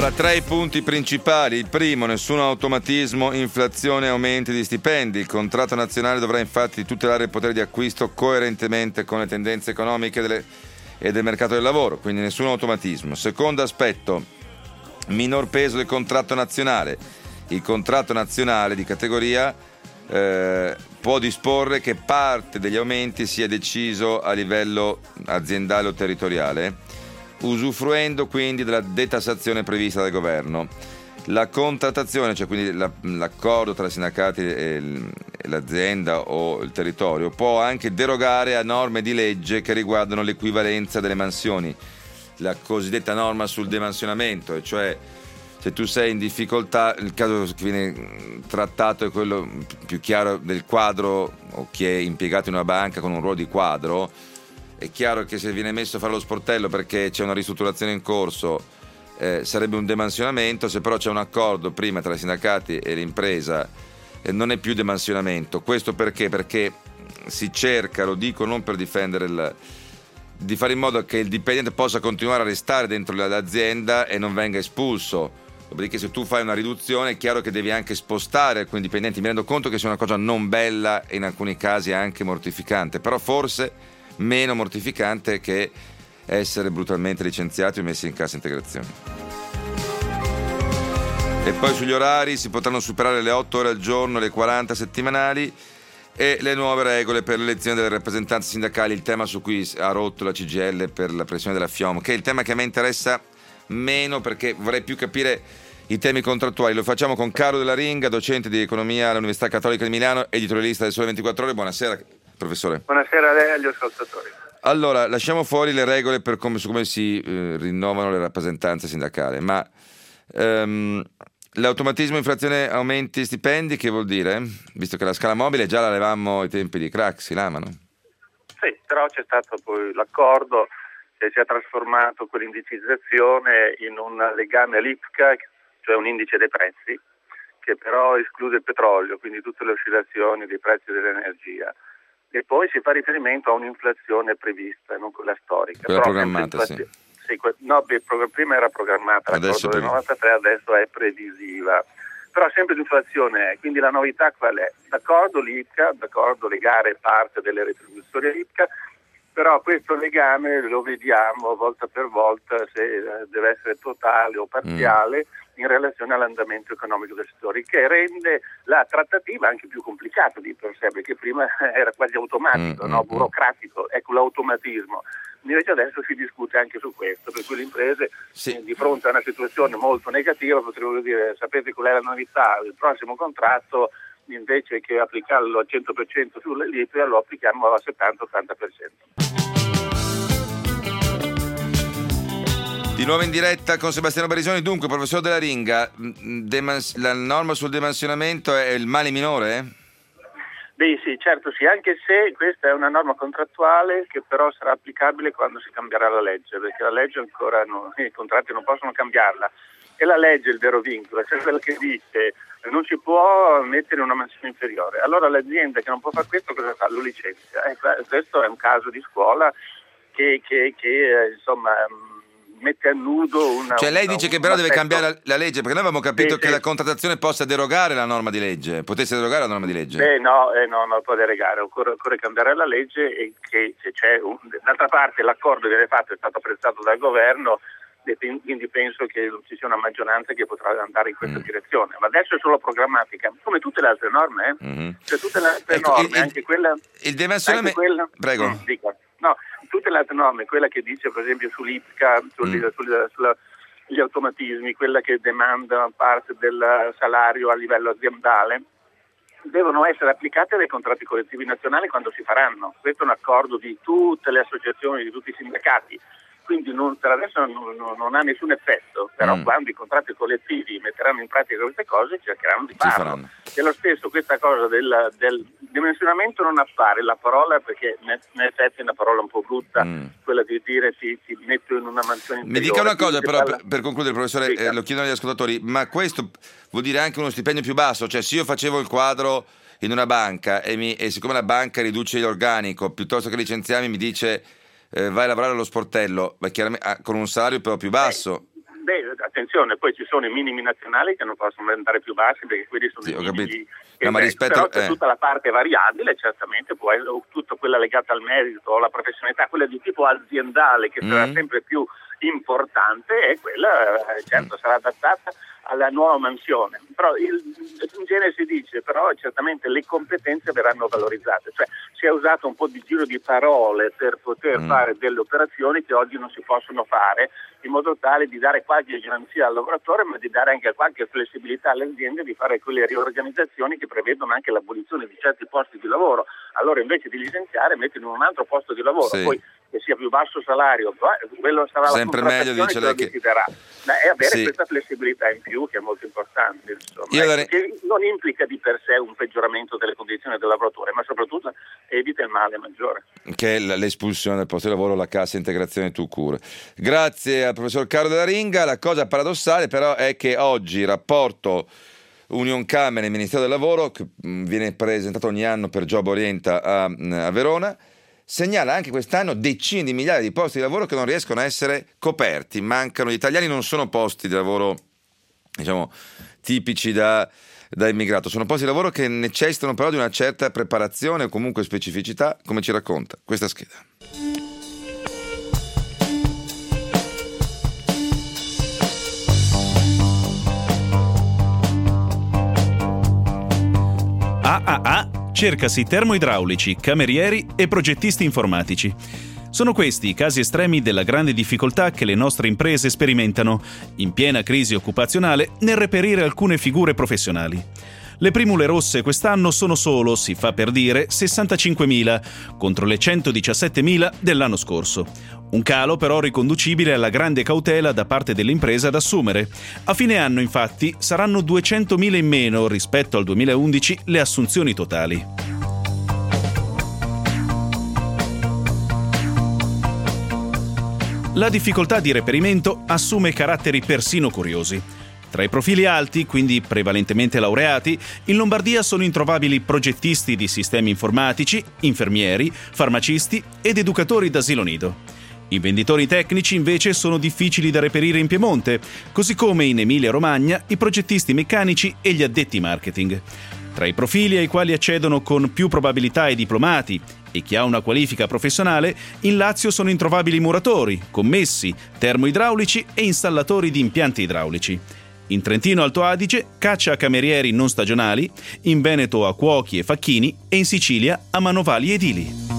Allora, tre i punti principali. Il primo, nessun automatismo, inflazione e aumenti di stipendi. Il contratto nazionale dovrà infatti tutelare il potere di acquisto coerentemente con le tendenze economiche delle, e del mercato del lavoro, quindi nessun automatismo. Secondo aspetto, minor peso del contratto nazionale. Il contratto nazionale di categoria eh, può disporre che parte degli aumenti sia deciso a livello aziendale o territoriale, usufruendo quindi della detassazione prevista dal governo. La contrattazione, cioè quindi la, l'accordo tra i sindacati e, e l'azienda o il territorio, può anche derogare a norme di legge che riguardano l'equivalenza delle mansioni, la cosiddetta norma sul demansionamento, e cioè se tu sei in difficoltà, il caso che viene trattato è quello più chiaro del quadro, o chi è impiegato in una banca con un ruolo di quadro. È chiaro che se viene messo a fare lo sportello perché c'è una ristrutturazione in corso, eh, sarebbe un demansionamento. Se però c'è un accordo prima tra i sindacati e l'impresa, eh, non è più demansionamento. Questo perché? Perché si cerca, lo dico non per difendere il, di fare in modo che il dipendente possa continuare a restare dentro l'azienda e non venga espulso. Dopodiché se tu fai una riduzione è chiaro che devi anche spostare alcuni dipendenti. Mi rendo conto che sia una cosa non bella e in alcuni casi anche mortificante, però forse meno mortificante che essere brutalmente licenziati o messi in cassa integrazione. E poi sugli orari si potranno superare le otto ore al giorno, le quaranta settimanali e le nuove regole per l'elezione delle rappresentanze sindacali, il tema su cui ha rotto la C G I L per la pressione della FIOM, che è il tema che a me interessa meno perché vorrei più capire i temi contrattuali. Lo facciamo con Carlo Della Ringa, docente di economia all'Università Cattolica di Milano, editorialista del Sole ventiquattro Ore. Buonasera professore. Buonasera a lei e agli ascoltatori. Allora, lasciamo fuori le regole per come, su come si eh, rinnovano le rappresentanze sindacali, ma ehm, l'automatismo, inflazione, aumenti, stipendi, che vuol dire? Visto che la scala mobile già la levammo ai tempi di Craxi, l'amano. Sì, però c'è stato poi l'accordo che si è trasformato quell'indicizzazione in un legame all'I P C A, cioè un indice dei prezzi, che però esclude il petrolio, quindi tutte le oscillazioni dei prezzi dell'energia. E poi si fa riferimento a un'inflazione prevista, non quella storica. Quella però programmata, sì. sì. No, prima era programmata, adesso l'accordo del novantatré, adesso è previsiva. Però sempre l'inflazione è, quindi la novità qual è? D'accordo l'I P C A, d'accordo legare parte delle retribuzioni all'I P C A, però questo legame lo vediamo volta per volta se deve essere totale o parziale mm. in relazione all'andamento economico del settore, che rende la trattativa anche più complicata di per sé, perché prima era quasi automatico, mm. no? burocratico, ecco l'automatismo. Invece adesso si discute anche su questo, per cui le imprese sì. eh, di fronte a una situazione molto negativa potrebbero dire: sapete qual è la novità? Il prossimo contratto, invece che applicarlo al cento per cento sulle L I P, lo applichiamo al settanta ottanta per cento. Di nuovo in diretta con Sebastiano Barisoni. Dunque, professor Della Ringa, demans- la norma sul demansionamento è il male minore? Beh sì, certo sì, anche se questa è una norma contrattuale che però sarà applicabile quando si cambierà la legge, perché la legge ancora non, i contratti non possono cambiarla. E la legge è il vero vincolo, cioè quello che dice non si può mettere una mansione inferiore. Allora l'azienda che non può fare questo cosa fa? Lo licenzia. E questo è un caso di scuola che, che, che insomma mette a nudo una... Cioè lei una, dice che però deve aspetto... cambiare la, la legge, perché noi avevamo capito sì, che sì. la contrattazione possa derogare la norma di legge, potesse derogare la norma di legge. Eh no, eh no, non può derogare, occorre, occorre cambiare la legge e che se c'è un... D'altra parte l'accordo viene fatto, è stato apprezzato dal governo, quindi penso che ci sia una maggioranza che potrà andare in questa mm. direzione, ma adesso è solo programmatica, come tutte le altre norme, eh? mm-hmm. cioè tutte le altre ecco, norme, il, il, anche quella... Il demansionamento... Quella, Prego. Mm, dico, no, tutte le altre norme, quella che dice per esempio sull'I P C A, sugli, mm. sugli, sugli automatismi, quella che demanda parte del salario a livello aziendale, devono essere applicate dai contratti collettivi nazionali quando si faranno. Questo è un accordo di tutte le associazioni, di tutti i sindacati. Quindi non, per adesso non, non, non ha nessun effetto, però mm. quando i contratti collettivi metteranno in pratica queste cose cercheranno di farlo. E lo stesso questa cosa del, del dimensionamento non appare la parola, perché in effetti è una parola un po' brutta, mm. quella di dire ti, ti metto in una mansione inferiore. Mi dica una cosa però parla... per, per concludere professore, eh, lo chiedo agli ascoltatori, ma questo vuol dire anche uno stipendio più basso? Cioè se io facevo il quadro in una banca e, mi, e siccome la banca riduce l'organico, piuttosto che licenziarmi mi dice... Eh, vai a lavorare allo sportello, ma chiaramente ah, con un salario però più basso. Beh, beh, attenzione, poi ci sono i minimi nazionali che non possono andare più bassi perché quelli sono sì, i ho minimi. No, ma rispetto, però c'è eh. tutta la parte variabile, certamente può essere tutta quella legata al merito, alla professionalità, quella di tipo aziendale che sarà mm. sempre più importante, e quella eh, certo sarà adattata alla nuova mansione. Però il, in genere si dice però certamente le competenze verranno valorizzate, cioè si è usato un po' di giro di parole per poter mm. fare delle operazioni che oggi non si possono fare, in modo tale di dare qualche garanzia al lavoratore, ma di dare anche qualche flessibilità alle aziende di fare quelle riorganizzazioni che prevedono anche l'abolizione di certi posti di lavoro. Allora invece di licenziare mettono in un altro posto di lavoro, sì. poi che sia più basso salario, quello sarà sempre la meglio, dice lei, che ma è avere sì. questa flessibilità in più che è molto importante, insomma. Io ecco, la... che non implica di per sé un peggioramento delle condizioni del lavoratore, ma soprattutto evita il male maggiore, che è l'espulsione dal posto di lavoro, la cassa integrazione tout court. Grazie al professor Carlo Della Ringa. La cosa paradossale però è che oggi il rapporto Unioncamere e Ministero del Lavoro, che viene presentato ogni anno per Job Orienta a, a Verona, segnala anche quest'anno decine di migliaia di posti di lavoro che non riescono a essere coperti. Mancano, gli italiani non sono posti di lavoro, diciamo, tipici da, da immigrato, sono posti di lavoro che necessitano però di una certa preparazione o comunque specificità, come ci racconta questa scheda. A A A cercasi termoidraulici, camerieri e progettisti informatici. Sono questi i casi estremi della grande difficoltà che le nostre imprese sperimentano, in piena crisi occupazionale, nel reperire alcune figure professionali. Le primule rosse quest'anno sono solo, si fa per dire, sessantacinquemila, contro le centodiciassettemila dell'anno scorso. Un calo però riconducibile alla grande cautela da parte dell'impresa ad assumere. A fine anno, infatti, saranno duecentomila in meno rispetto al duemilaundici le assunzioni totali. La difficoltà di reperimento assume caratteri persino curiosi. Tra i profili alti, quindi prevalentemente laureati, in Lombardia sono introvabili progettisti di sistemi informatici, infermieri, farmacisti ed educatori d'asilo nido. I venditori tecnici invece sono difficili da reperire in Piemonte, così come in Emilia-Romagna i progettisti meccanici e gli addetti marketing. Tra i profili ai quali accedono con più probabilità i diplomati e chi ha una qualifica professionale, in Lazio sono introvabili muratori, commessi, termoidraulici e installatori di impianti idraulici. In Trentino Alto Adige caccia a camerieri non stagionali, in Veneto a cuochi e facchini e in Sicilia a manovali edili.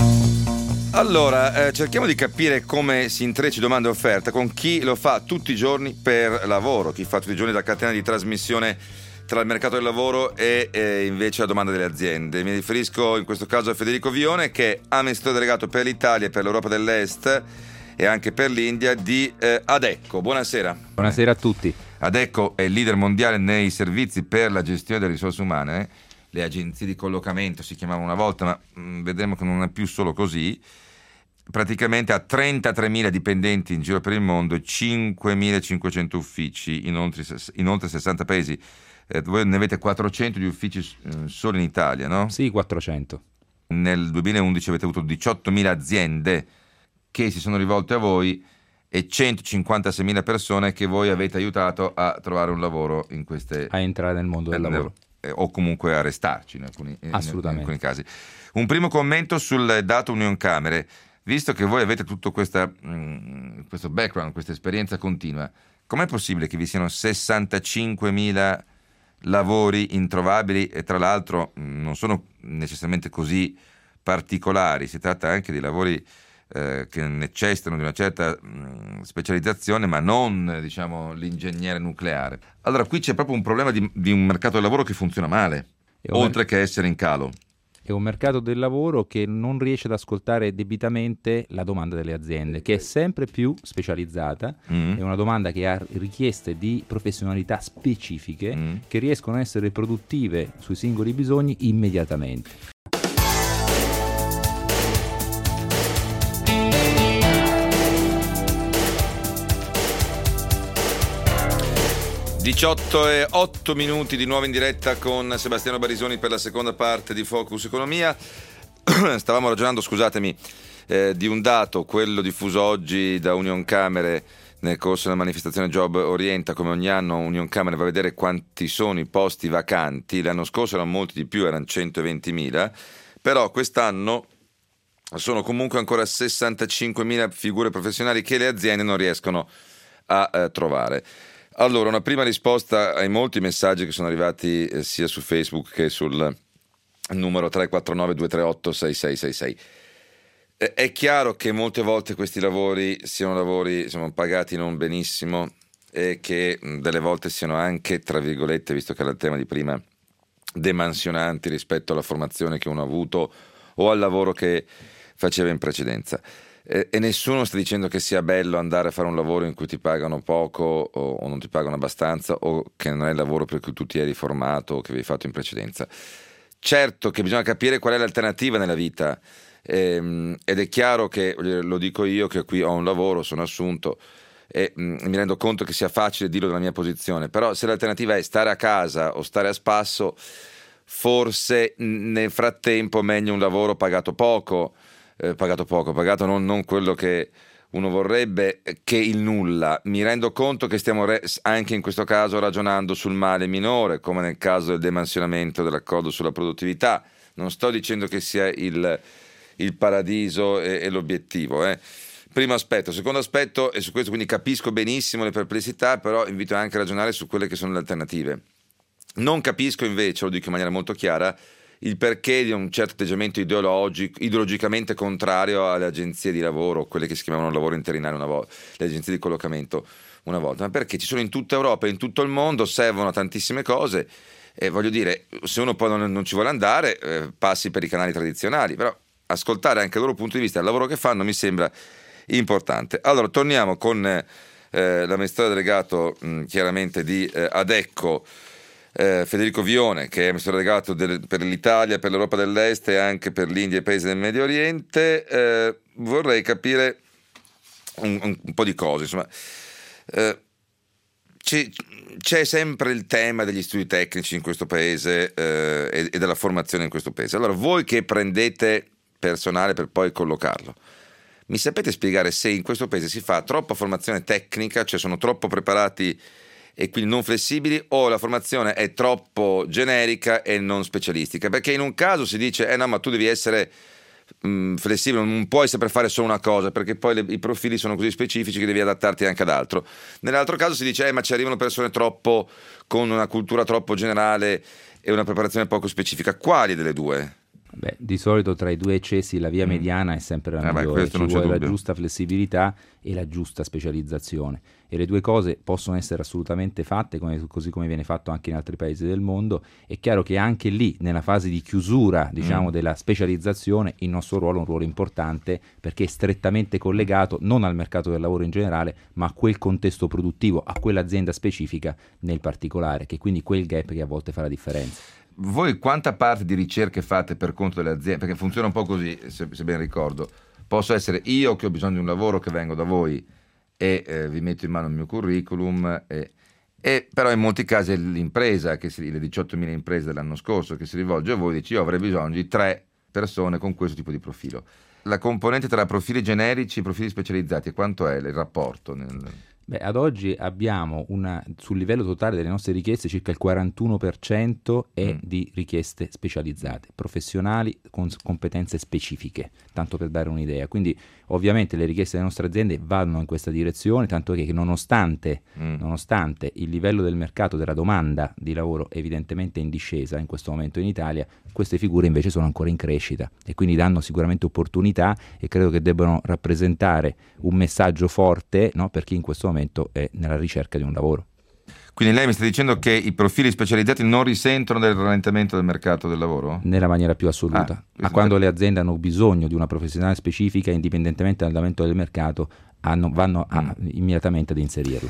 Allora, eh, cerchiamo di capire come si intrecci domanda e offerta con chi lo fa tutti i giorni per lavoro, chi fa tutti i giorni la catena di trasmissione tra il mercato del lavoro e eh, invece la domanda delle aziende. Mi riferisco in questo caso a Federico Vione, che è amministratore delegato per l'Italia, per l'Europa dell'Est e anche per l'India di eh, Adecco. Buonasera. Buonasera a tutti. Adecco è il leader mondiale nei servizi per la gestione delle risorse umane. Le agenzie di collocamento si chiamavano una volta, ma mh, vedremo che non è più solo così. Praticamente ha trentatremila dipendenti in giro per il mondo e cinquemilacinquecento uffici in oltre, in oltre sessanta paesi. Eh, voi ne avete quattrocento di uffici eh, solo in Italia, no? Sì, quattrocento. Nel duemilaundici avete avuto diciottomila aziende che si sono rivolte a voi e centocinquantaseimila persone che voi avete aiutato a trovare un lavoro in queste... A entrare nel mondo del eh, lavoro. Eh, o comunque a restarci in alcuni, Assolutamente. in alcuni casi. Un primo commento sul dato Unioncamere. Visto che voi avete tutto questa, mh, questo background, questa esperienza continua, com'è possibile che vi siano sessantacinquemila lavori introvabili e tra l'altro mh, non sono necessariamente così particolari, si tratta anche di lavori eh, che necessitano di una certa mh, specializzazione, ma non diciamo l'ingegnere nucleare. Allora qui c'è proprio un problema di, di un mercato del lavoro che funziona male, oltre che essere in calo. È un mercato del lavoro che non riesce ad ascoltare debitamente la domanda delle aziende, che è sempre più specializzata, mm. è una domanda che ha richieste di professionalità specifiche mm. che riescono a essere produttive sui singoli bisogni immediatamente. diciotto e otto minuti di nuovo in diretta con Sebastiano Barisoni per la seconda parte di Focus Economia. Stavamo ragionando, scusatemi, eh, di un dato, quello diffuso oggi da Unioncamere nel corso della manifestazione Job Orienta, come ogni anno Unioncamere va a vedere quanti sono i posti vacanti. L'anno scorso erano molti di più, erano centoventimila, però quest'anno sono comunque ancora sessantacinquemila figure professionali che le aziende non riescono a eh, trovare. Allora, una prima risposta ai molti messaggi che sono arrivati eh, sia su Facebook che sul numero tre quattro nove due tre otto sei sei sei sei. Eh, è chiaro che molte volte questi lavori siano lavori insomma, pagati non benissimo e che mh, delle volte siano anche, tra virgolette, visto che era il tema di prima, demansionanti rispetto alla formazione che uno ha avuto o al lavoro che faceva in precedenza. E, e nessuno sta dicendo che sia bello andare a fare un lavoro in cui ti pagano poco o, o non ti pagano abbastanza, o che non è il lavoro per cui tu ti eri formato o che avevi fatto in precedenza. Certo che bisogna capire qual è l'alternativa nella vita, ehm, ed è chiaro che, lo dico io che qui ho un lavoro, sono assunto e mh, mi rendo conto che sia facile dirlo dalla mia posizione, però se l'alternativa è stare a casa o stare a spasso, forse nel frattempo meglio un lavoro pagato poco, eh, pagato poco, pagato non, non quello che uno vorrebbe, che il nulla. Mi rendo conto che stiamo re- anche in questo caso ragionando sul male minore, come nel caso del demansionamento dell'accordo sulla produttività. Non sto dicendo che sia il, il paradiso e, e l'obiettivo, eh. Primo aspetto. Secondo aspetto, e su questo quindi capisco benissimo le perplessità, però invito anche a ragionare su quelle che sono le alternative. Non capisco invece, lo dico in maniera molto chiara, il perché di un certo atteggiamento ideologico, ideologicamente contrario alle agenzie di lavoro, quelle che si chiamavano lavoro interinale una volta, le agenzie di collocamento una volta, ma perché ci sono in tutta Europa e in tutto il mondo, servono tantissime cose e voglio dire, se uno poi non, non ci vuole andare, eh, passi per i canali tradizionali, però ascoltare anche il loro punto di vista, il lavoro che fanno mi sembra importante. Allora torniamo con eh, l'amministratore delegato mh, chiaramente di eh, Adecco, Eh, Federico Vione, che è amministratore delegato del, per l'Italia, per l'Europa dell'Est e anche per l'India e i paesi del Medio Oriente. Eh, vorrei capire un, un, un po' di cose. Insomma, eh, c'è, c'è sempre il tema degli studi tecnici in questo paese eh, e, e della formazione in questo paese. Allora, voi che prendete personale per poi collocarlo, mi sapete spiegare se in questo paese si fa troppa formazione tecnica, cioè sono troppo preparati e quindi non flessibili, o la formazione è troppo generica e non specialistica? Perché in un caso si dice eh no, ma tu devi essere mh, flessibile, non puoi saper fare solo una cosa, perché poi le, i profili sono così specifici che devi adattarti anche ad altro. Nell'altro caso si dice eh ma ci arrivano persone troppo con una cultura troppo generale e una preparazione poco specifica. Quali delle due? Beh, di solito tra i due eccessi la via mediana è sempre la eh migliore, beh, ci vuole la dubbio. giusta flessibilità e la giusta specializzazione, e le due cose possono essere assolutamente fatte, come, così come viene fatto anche in altri paesi del mondo. È chiaro che anche lì, nella fase di chiusura, diciamo, mm. della specializzazione, il nostro ruolo è un ruolo importante, perché è strettamente collegato non al mercato del lavoro in generale, ma a quel contesto produttivo, a quell'azienda specifica nel particolare, che è quindi quel gap che a volte fa la differenza. Voi quanta parte di ricerche fate per conto delle aziende? Perché funziona un po' così, se, se ben ricordo. Posso essere io che ho bisogno di un lavoro, che vengo da voi e eh, vi metto in mano il mio curriculum, e, e però in molti casi è l'impresa, che si, le diciottomila imprese dell'anno scorso, che si rivolge a voi e dice io avrei bisogno di tre persone con questo tipo di profilo. La componente tra profili generici e profili specializzati, quanto è il rapporto? Nel... Beh, ad oggi abbiamo una, sul livello totale delle nostre richieste circa il quarantuno per cento è mm. di richieste specializzate, professionali con competenze specifiche, tanto per dare un'idea. Quindi ovviamente le richieste delle nostre aziende vanno in questa direzione, tanto che nonostante, mm. nonostante il livello del mercato della domanda di lavoro evidentemente in discesa in questo momento in Italia, queste figure invece sono ancora in crescita e quindi danno sicuramente opportunità, e credo che debbano rappresentare un messaggio forte, no, per chi in questo momento è nella ricerca di un lavoro. Quindi lei mi sta dicendo che i profili specializzati non risentono del rallentamento del mercato del lavoro? Nella maniera più assoluta. Ah, Ma quando le aziende hanno bisogno di una professionale specifica, indipendentemente dall'andamento del mercato, hanno, vanno a, mm. immediatamente ad inserirla.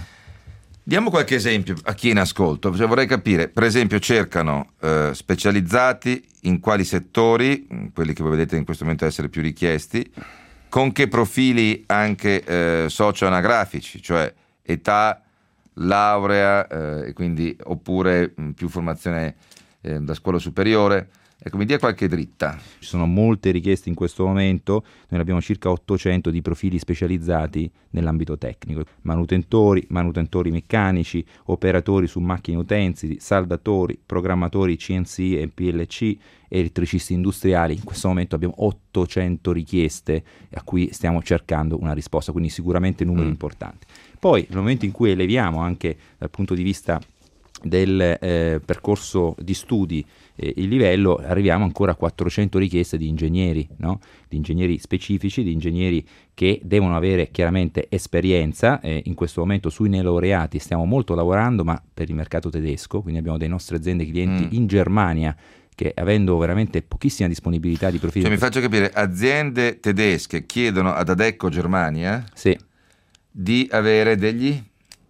Diamo qualche esempio a chi è in ascolto. Cioè, vorrei capire, per esempio, cercano eh, specializzati in quali settori, quelli che voi vedete in questo momento essere più richiesti, con che profili anche eh, socio-anagrafici, cioè età, laurea, eh, e quindi oppure mh, più formazione eh, da scuola superiore, Ecco, mi dia qualche dritta. Ci sono molte richieste in questo momento, noi abbiamo circa ottocento di profili specializzati nell'ambito tecnico, manutentori, manutentori meccanici, operatori su macchine utensili, saldatori, programmatori C N C e P L C, elettricisti industriali. In questo momento abbiamo ottocento richieste a cui stiamo cercando una risposta, quindi sicuramente numeri mm. importanti. Poi nel momento in cui eleviamo anche dal punto di vista del eh, percorso di studi eh, il livello, arriviamo ancora a quattrocento richieste di ingegneri, no? Di ingegneri specifici, di ingegneri che devono avere chiaramente esperienza. Eh, in questo momento sui neolaureati stiamo molto lavorando, ma per il mercato tedesco, quindi abbiamo delle nostre aziende clienti mm. in Germania che, avendo veramente pochissima disponibilità di profili... Cioè, mi faccio capire, aziende tedesche chiedono ad Adecco Germania sì. di avere degli...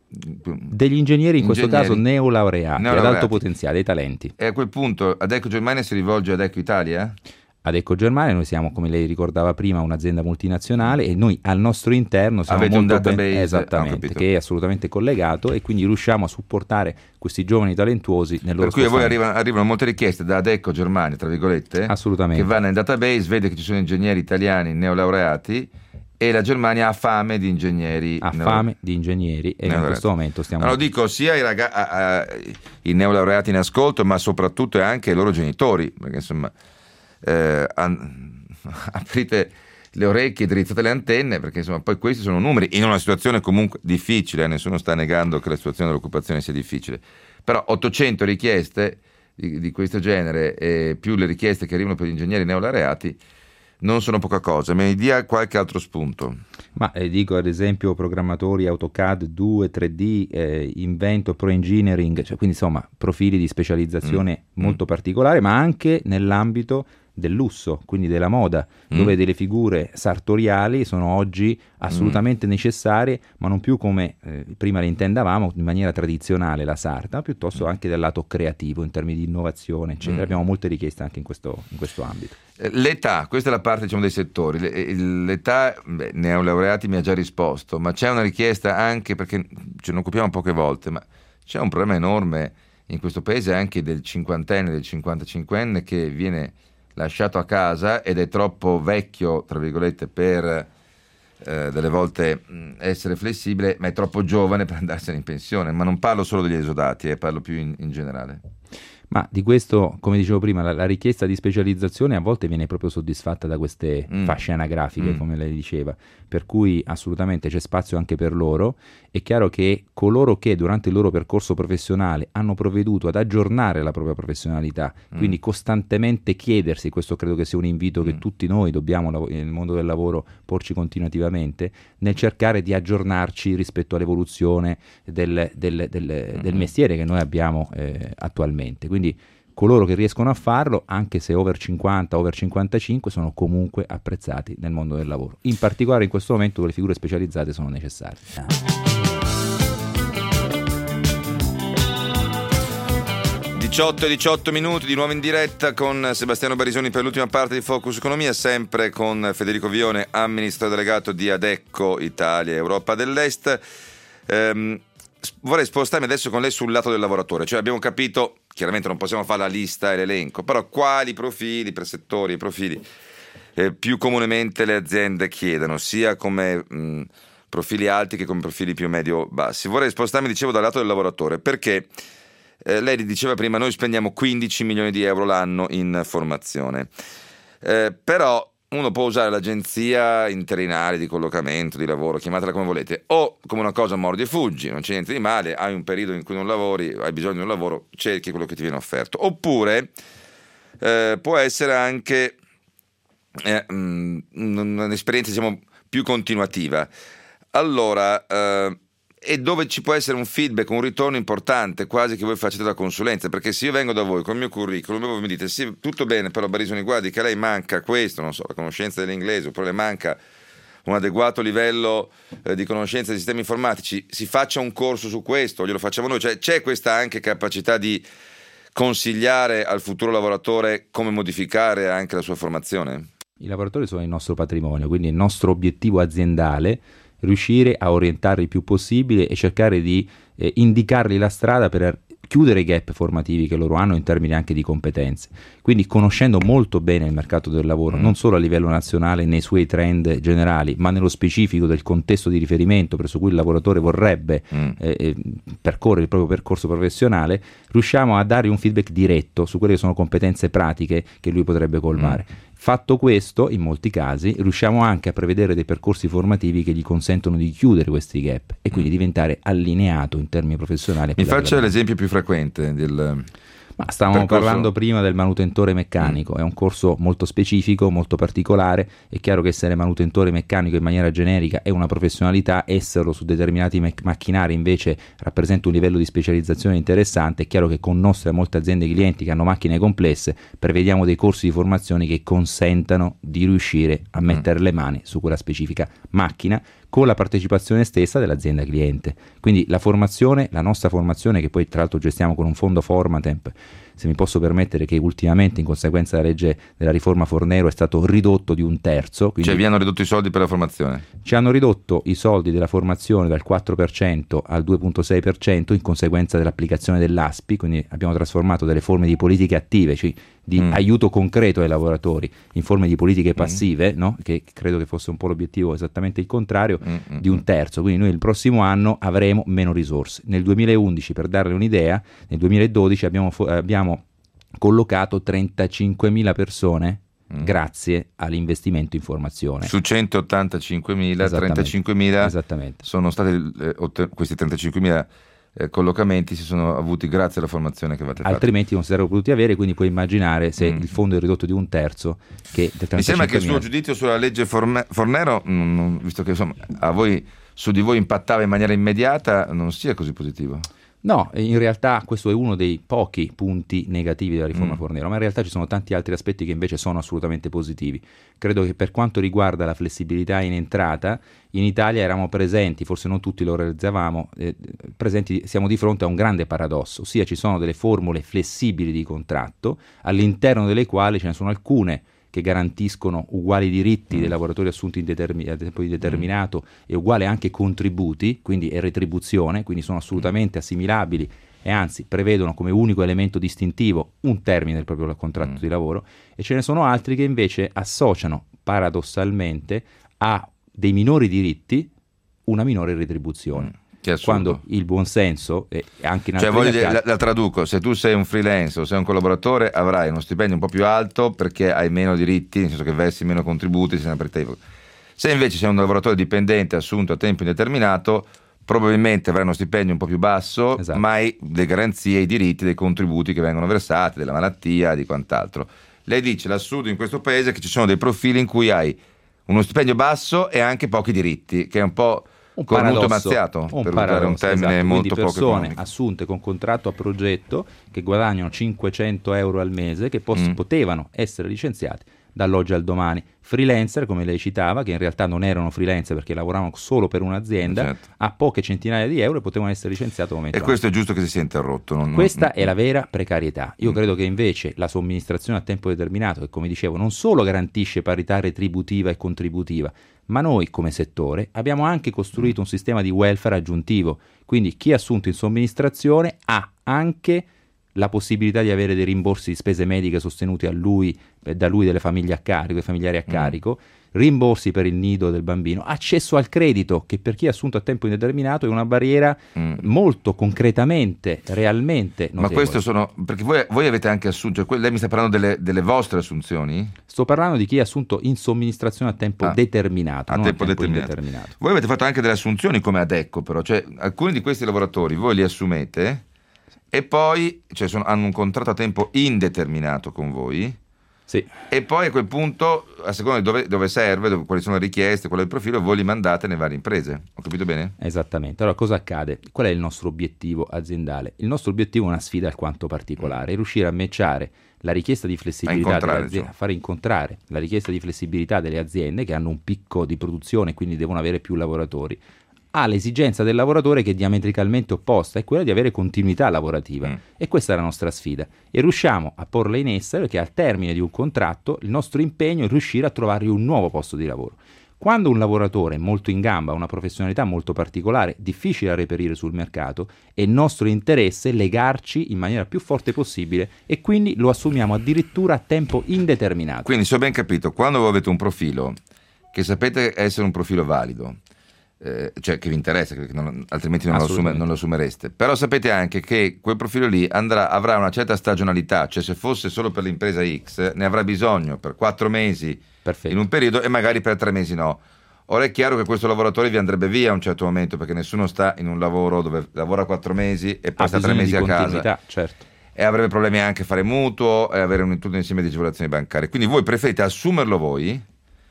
degli ingegneri, in questo ingegneri. caso neolaureati, neolaureati ad alto potenziale, dei talenti. E a quel punto Adecco Germania si rivolge ad Adecco Italia? Adecco Germania, noi siamo, come lei ricordava prima, un'azienda multinazionale e noi al nostro interno siamo avete molto un database ben, esattamente, che è assolutamente collegato, e quindi riusciamo a supportare questi giovani talentuosi nel loro per cui a voi spostamento. arrivano, arrivano molte richieste da Adecco Germania, tra virgolette, assolutamente, che va nel database, vede che ci sono ingegneri italiani neolaureati e la Germania ha fame di ingegneri. Ha fame di ingegneri e in questo momento stiamo... Lo dico sia ai raga- a, a, i neolaureati in ascolto, ma soprattutto anche ai loro genitori, perché insomma eh, an- aprite le orecchie, drizzate le antenne, perché insomma poi questi sono numeri in una situazione comunque difficile, eh, nessuno sta negando che la situazione dell'occupazione sia difficile, però ottocento richieste di, di questo genere e più le richieste che arrivano per gli ingegneri neolaureati non sono poca cosa. Mi dia qualche altro spunto. Ma eh, dico ad esempio programmatori AutoCAD due, tre D, eh, Inventor, Pro Engineering, cioè, quindi insomma profili di specializzazione mm. molto mm. particolare, ma anche nell'ambito del lusso, quindi della moda, mm. dove delle figure sartoriali sono oggi assolutamente mm. necessarie, ma non più come eh, prima le intendavamo in maniera tradizionale la sarta, ma piuttosto anche dal lato creativo in termini di innovazione, eccetera. Mm. Abbiamo molte richieste anche in questo, in questo ambito. L'età, questa è la parte, diciamo, dei settori. L'età, beh, neolaureati mi ha già risposto, ma c'è una richiesta anche, perché ce ne occupiamo poche volte, ma c'è un problema enorme in questo paese anche del cinquantenne, del cinquantacinquenne che viene lasciato a casa ed è troppo vecchio, tra virgolette, per eh, delle volte mh, essere flessibile, ma è troppo giovane per andarsene in pensione. Ma non parlo solo degli esodati, eh, parlo più in, in generale. Ma di questo, come dicevo prima, la, la richiesta di specializzazione a volte viene proprio soddisfatta da queste mm. fasce anagrafiche, mm. come lei diceva, per cui assolutamente c'è spazio anche per loro. È chiaro che coloro che durante il loro percorso professionale hanno provveduto ad aggiornare la propria professionalità, mm. quindi costantemente chiedersi, questo credo che sia un invito mm. che tutti noi dobbiamo nel mondo del lavoro porci continuativamente, nel cercare di aggiornarci rispetto all'evoluzione del, del, del, del mestiere che noi abbiamo eh, attualmente. Quindi Quindi coloro che riescono a farlo, anche se over cinquanta, over cinquantacinque, sono comunque apprezzati nel mondo del lavoro. In particolare in questo momento dove le figure specializzate sono necessarie. diciotto e diciotto minuti di nuovo in diretta con Sebastiano Barisoni per l'ultima parte di Focus Economia, sempre con Federico Vione, amministratore delegato di Adecco Italia e Europa dell'Est. Ehm, vorrei spostarmi adesso con lei sul lato del lavoratore, cioè abbiamo capito, chiaramente non possiamo fare la lista e l'elenco, però quali profili per settori e profili eh, più comunemente le aziende chiedono, sia come mh, profili alti che come profili più medio-bassi. Vorrei spostarmi, dicevo, dal lato del lavoratore, perché eh, lei diceva prima, noi spendiamo quindici milioni di euro l'anno in formazione, eh, però uno può usare l'agenzia interinale di collocamento, di lavoro, chiamatela come volete, o come una cosa mordi e fuggi, non c'è niente di male, hai un periodo in cui non lavori, hai bisogno di un lavoro, cerchi quello che ti viene offerto. Oppure eh, può essere anche eh, mh, un'esperienza, diciamo, più continuativa. Allora, eh, e dove ci può essere un feedback, un ritorno importante, quasi che voi facciate da consulenza, perché se io vengo da voi con il mio curriculum e voi mi dite sì, tutto bene, però Barisoni, guardi che a lei manca questo, non so, la conoscenza dell'inglese, oppure le manca un adeguato livello eh, di conoscenza dei sistemi informatici, si faccia un corso su questo, glielo facciamo noi, cioè c'è questa anche capacità di consigliare al futuro lavoratore come modificare anche la sua formazione? I lavoratori sono il nostro patrimonio, quindi il nostro obiettivo aziendale riuscire a orientarli il più possibile e cercare di eh, indicargli la strada per chiudere i gap formativi che loro hanno in termini anche di competenze. Quindi conoscendo molto bene il mercato del lavoro, mm. non solo a livello nazionale nei suoi trend generali, ma nello specifico del contesto di riferimento presso cui il lavoratore vorrebbe mm. eh, percorrere il proprio percorso professionale, riusciamo a dare un feedback diretto su quelle che sono competenze pratiche che lui potrebbe colmare. Mm. Fatto questo, in molti casi, riusciamo anche a prevedere dei percorsi formativi che gli consentono di chiudere questi gap e quindi diventare allineato in termini professionali. Mi faccia l'esempio più frequente del... Ma stavamo percorso... parlando prima del manutentore meccanico, mm. è un corso molto specifico, molto particolare. È chiaro che essere manutentore meccanico in maniera generica è una professionalità, esserlo su determinati me- macchinari invece rappresenta un livello di specializzazione interessante. È chiaro che con nostre molte aziende clienti che hanno macchine complesse prevediamo dei corsi di formazione che consentano di riuscire a mettere mm. le mani su quella specifica macchina con la partecipazione stessa dell'azienda cliente. Quindi la formazione, la nostra formazione, che poi tra l'altro gestiamo con un fondo Formatemp, se mi posso permettere, che ultimamente in conseguenza della legge della riforma Fornero è stato ridotto di un terzo. Cioè vi hanno ridotto i soldi per la formazione? Ci hanno ridotto i soldi della formazione dal quattro per cento al due virgola sei per cento in conseguenza dell'applicazione dell'A S P I, quindi abbiamo trasformato delle forme di politiche attive, cioè di mm. aiuto concreto ai lavoratori, in forme di politiche passive, mm. no? Che credo che fosse un po' l'obiettivo esattamente il contrario, mm. di un terzo. Quindi noi il prossimo anno avremo meno risorse. Nel duemilaundici, per darle un'idea, nel duemiladodici abbiamo, abbiamo collocato trentacinquemila persone mm. grazie all'investimento in formazione. Su centottantacinquemila, trentacinquemila Esattamente. sono stati eh, otten- questi trentacinquemila eh, collocamenti si sono avuti grazie alla formazione che avete fatto. Altrimenti non si sarebbero potuti avere, quindi puoi immaginare se mm. il fondo è ridotto di un terzo. Che Mi sembra che il suo giudizio sulla legge Forne- Fornero, mm, mm, visto che insomma a voi, su di voi impattava in maniera immediata, non sia così positivo. No, in realtà questo è uno dei pochi punti negativi della riforma mm. Fornero, ma in realtà ci sono tanti altri aspetti che invece sono assolutamente positivi. Credo che per quanto riguarda la flessibilità in entrata, in Italia eravamo presenti, forse non tutti lo realizzavamo, eh, presenti, siamo di fronte a un grande paradosso, ossia ci sono delle formule flessibili di contratto all'interno delle quali ce ne sono alcune che garantiscono uguali diritti mm. dei lavoratori assunti in determin- a tempo indeterminato mm. e uguale anche contributi, quindi è retribuzione, quindi sono assolutamente assimilabili e anzi prevedono come unico elemento distintivo un termine del proprio contratto mm. di lavoro, e ce ne sono altri che invece associano paradossalmente a dei minori diritti una minore retribuzione. Mm. Quando il buonsenso e anche in altri cioè voglio dire, mercati... la, la traduco, se tu sei un freelance o sei un collaboratore avrai uno stipendio un po' più alto perché hai meno diritti, nel senso che versi meno contributi, sei sempre te. Se invece sei un lavoratore dipendente assunto a tempo indeterminato, probabilmente avrai uno stipendio un po' più basso, esatto. ma hai le garanzie, i diritti dei contributi che vengono versati, della malattia, di quant'altro. Lei dice l'assurdo in questo paese è che ci sono dei profili in cui hai uno stipendio basso e anche pochi diritti, che è un po' un paradosso, mazziato, un per paradosso, usare un termine esatto. molto Quindi poco persone economico. assunte con contratto a progetto che guadagnano cinquecento euro al mese, che pos- mm. potevano essere licenziati dall'oggi al domani. Freelancer, come lei citava, che in realtà non erano freelancer perché lavoravano solo per un'azienda, certo. a poche centinaia di euro e potevano essere licenziati E questo è giusto che si sia interrotto. Non, Questa non... è la vera precarietà. Io mm. credo che invece la somministrazione a tempo determinato, che come dicevo non solo garantisce parità retributiva e contributiva, ma noi come settore abbiamo anche costruito un sistema di welfare aggiuntivo, quindi chi è assunto in somministrazione ha anche la possibilità di avere dei rimborsi di spese mediche sostenuti a lui, eh, da lui delle famiglie a carico, dei familiari a carico, mm. rimborsi per il nido del bambino, accesso al credito, che per chi è assunto a tempo indeterminato è una barriera mm. molto concretamente, realmente notevole. Ma questo sono, perché voi, voi avete anche assunto, lei mi sta parlando delle, delle vostre assunzioni? Sto parlando di chi è assunto in somministrazione a tempo ah, determinato, a non tempo, a tempo determinato. indeterminato. Voi avete fatto anche delle assunzioni come Adecco, però, cioè alcuni di questi lavoratori voi li assumete e poi cioè, sono, hanno un contratto a tempo indeterminato con voi. Sì. E poi a quel punto, a seconda di dove, dove serve, dove, quali sono le richieste, qual è il profilo, voi li mandate nelle varie imprese. Ho capito bene? Esattamente. Allora cosa accade? Qual è il nostro obiettivo aziendale? Il nostro obiettivo è una sfida alquanto particolare, è riuscire a matchare la richiesta di flessibilità delle aziende, a fare incontrare la richiesta di flessibilità delle aziende che hanno un picco di produzione e quindi devono avere più lavoratori, all'esigenza del lavoratore che è diametricalmente opposta, è quella di avere continuità lavorativa mm. e questa è la nostra sfida e riusciamo a porla in essere perché al termine di un contratto il nostro impegno è riuscire a trovargli un nuovo posto di lavoro. Quando un lavoratore è molto in gamba, ha una professionalità molto particolare, difficile da reperire sul mercato, è nostro interesse legarci in maniera più forte possibile e quindi lo assumiamo addirittura a tempo indeterminato. Quindi, se ho ben capito, quando voi avete un profilo che sapete essere un profilo valido, eh, cioè che vi interessa, che non, altrimenti non lo, assume, non lo assumereste, però sapete anche che quel profilo lì andrà, avrà una certa stagionalità, cioè se fosse solo per l'impresa X ne avrà bisogno per quattro mesi Perfetto. In un periodo e magari per tre mesi no. Ora è chiaro che questo lavoratore vi andrebbe via a un certo momento, perché nessuno sta in un lavoro dove lavora quattro mesi e poi sta tre mesi a casa, certo. E avrebbe problemi anche a fare mutuo e avere un, tutto un insieme di agevolazioni bancarie. Quindi voi preferite assumerlo voi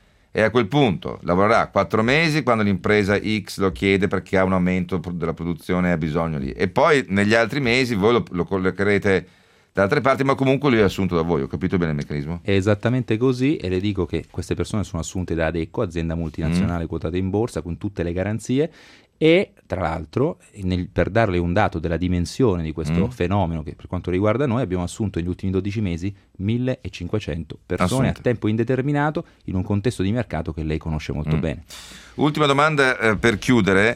e a quel punto lavorerà quattro mesi quando l'impresa X lo chiede perché ha un aumento della produzione e ha bisogno lì, e poi negli altri mesi voi lo, lo collocherete da altre parti, ma comunque lui è assunto da voi. Ho capito bene il meccanismo? È esattamente così, e le dico che queste persone sono assunte da Adecco, azienda multinazionale mm. quotata in borsa, con tutte le garanzie. E tra l'altro, nel, per darle un dato della dimensione di questo mm. fenomeno che per quanto riguarda noi, abbiamo assunto negli ultimi dodici mesi millecinquecento persone Assunte. a tempo indeterminato in un contesto di mercato che lei conosce molto mm. bene. Ultima domanda eh, per chiudere.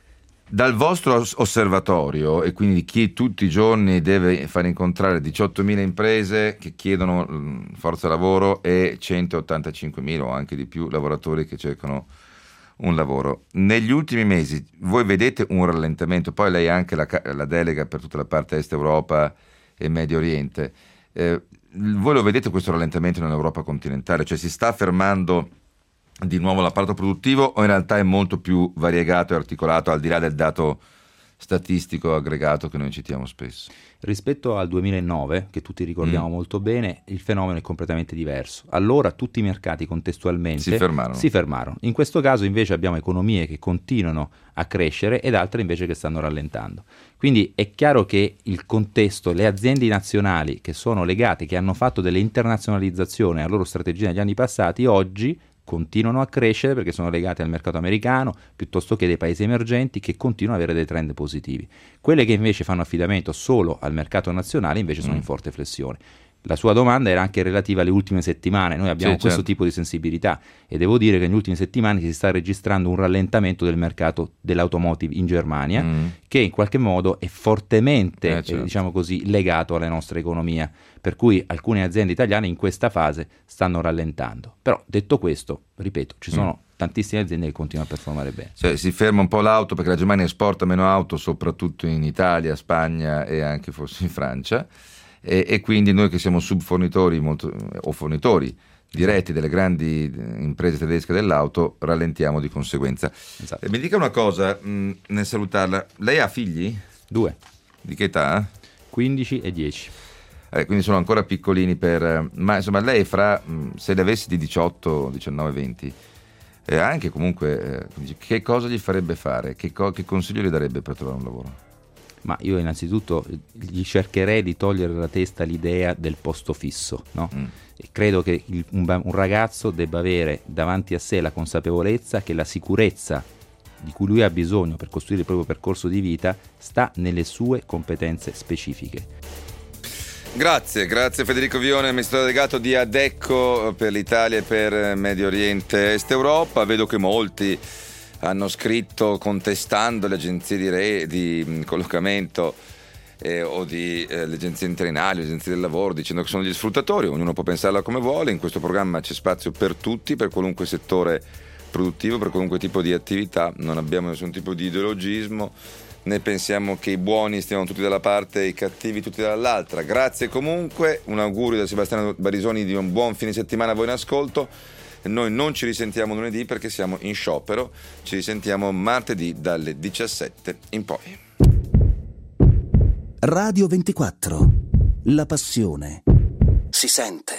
Dal vostro osservatorio, e quindi chi tutti i giorni deve fare incontrare diciottomila imprese che chiedono mh, forza lavoro e centottantacinquemila o anche di più lavoratori che cercano un lavoro, negli ultimi mesi voi vedete un rallentamento? Poi lei ha anche la, la delega per tutta la parte est Europa e Medio Oriente, eh, voi lo vedete questo rallentamento nell'Europa continentale? Cioè si sta fermando di nuovo l'apparato produttivo o in realtà è molto più variegato e articolato, al di là del dato statistico aggregato che noi citiamo spesso? Rispetto al duemilanove, che tutti ricordiamo mm. molto bene, il fenomeno è completamente diverso. Allora tutti i mercati contestualmente si fermarono. si fermarono. In questo caso invece abbiamo economie che continuano a crescere ed altre invece che stanno rallentando. Quindi è chiaro che il contesto, le aziende nazionali che sono legate, che hanno fatto delle internazionalizzazioni alla loro strategia negli anni passati, oggi continuano a crescere perché sono legate al mercato americano piuttosto che dei paesi emergenti, che continuano ad avere dei trend positivi. Quelle che invece fanno affidamento solo al mercato nazionale invece sono mm. in forte flessione. La sua domanda era anche relativa alle ultime settimane. Noi abbiamo sì, questo certo. tipo di sensibilità e devo dire che negli ultimi settimane si sta registrando un rallentamento del mercato dell'automotive in Germania mm. che in qualche modo è fortemente eh, certo. eh, diciamo così, legato alla nostra economia, per cui alcune aziende italiane in questa fase stanno rallentando. Però detto questo, ripeto, ci sono mm. tantissime aziende che continuano a performare bene. Cioè, si ferma un po' l'auto perché la Germania esporta meno auto, soprattutto in Italia, Spagna e anche forse in Francia. E, e quindi noi che siamo subfornitori molto, o fornitori diretti delle grandi imprese tedesche dell'auto rallentiamo di conseguenza. Esatto. E mi dica una cosa mh, nel salutarla, lei ha figli? Due. Di che età? quindici e dieci. Eh, quindi sono ancora piccolini per, ma insomma lei fra mh, se le avessi di diciotto, diciannove, venti eh, anche comunque eh, che cosa gli farebbe fare? Che, co- che consiglio gli darebbe per trovare un lavoro? Ma io innanzitutto gli cercherei di togliere dalla testa l'idea del posto fisso, no? Mm. E credo che il, un, un ragazzo debba avere davanti a sé la consapevolezza che la sicurezza di cui lui ha bisogno per costruire il proprio percorso di vita sta nelle sue competenze specifiche. Grazie, grazie Federico Vione, amministratore delegato di Adecco per l'Italia e per Medio Oriente Est Europa. Vedo che molti hanno scritto contestando le agenzie di, re, di collocamento eh, o di, eh, le agenzie interinali, le agenzie del lavoro, dicendo che sono degli sfruttatori. Ognuno può pensarla come vuole. In questo programma c'è spazio per tutti, per qualunque settore produttivo, per qualunque tipo di attività. Non abbiamo nessun tipo di ideologismo, né pensiamo che i buoni stiano tutti dalla parte e i cattivi tutti dall'altra. Grazie comunque, un augurio da Sebastiano Barisoni di un buon fine settimana a voi in ascolto. Noi non ci risentiamo lunedì perché siamo in sciopero, ci risentiamo martedì dalle diciassette in poi. Radio ventiquattro, la passione si sente.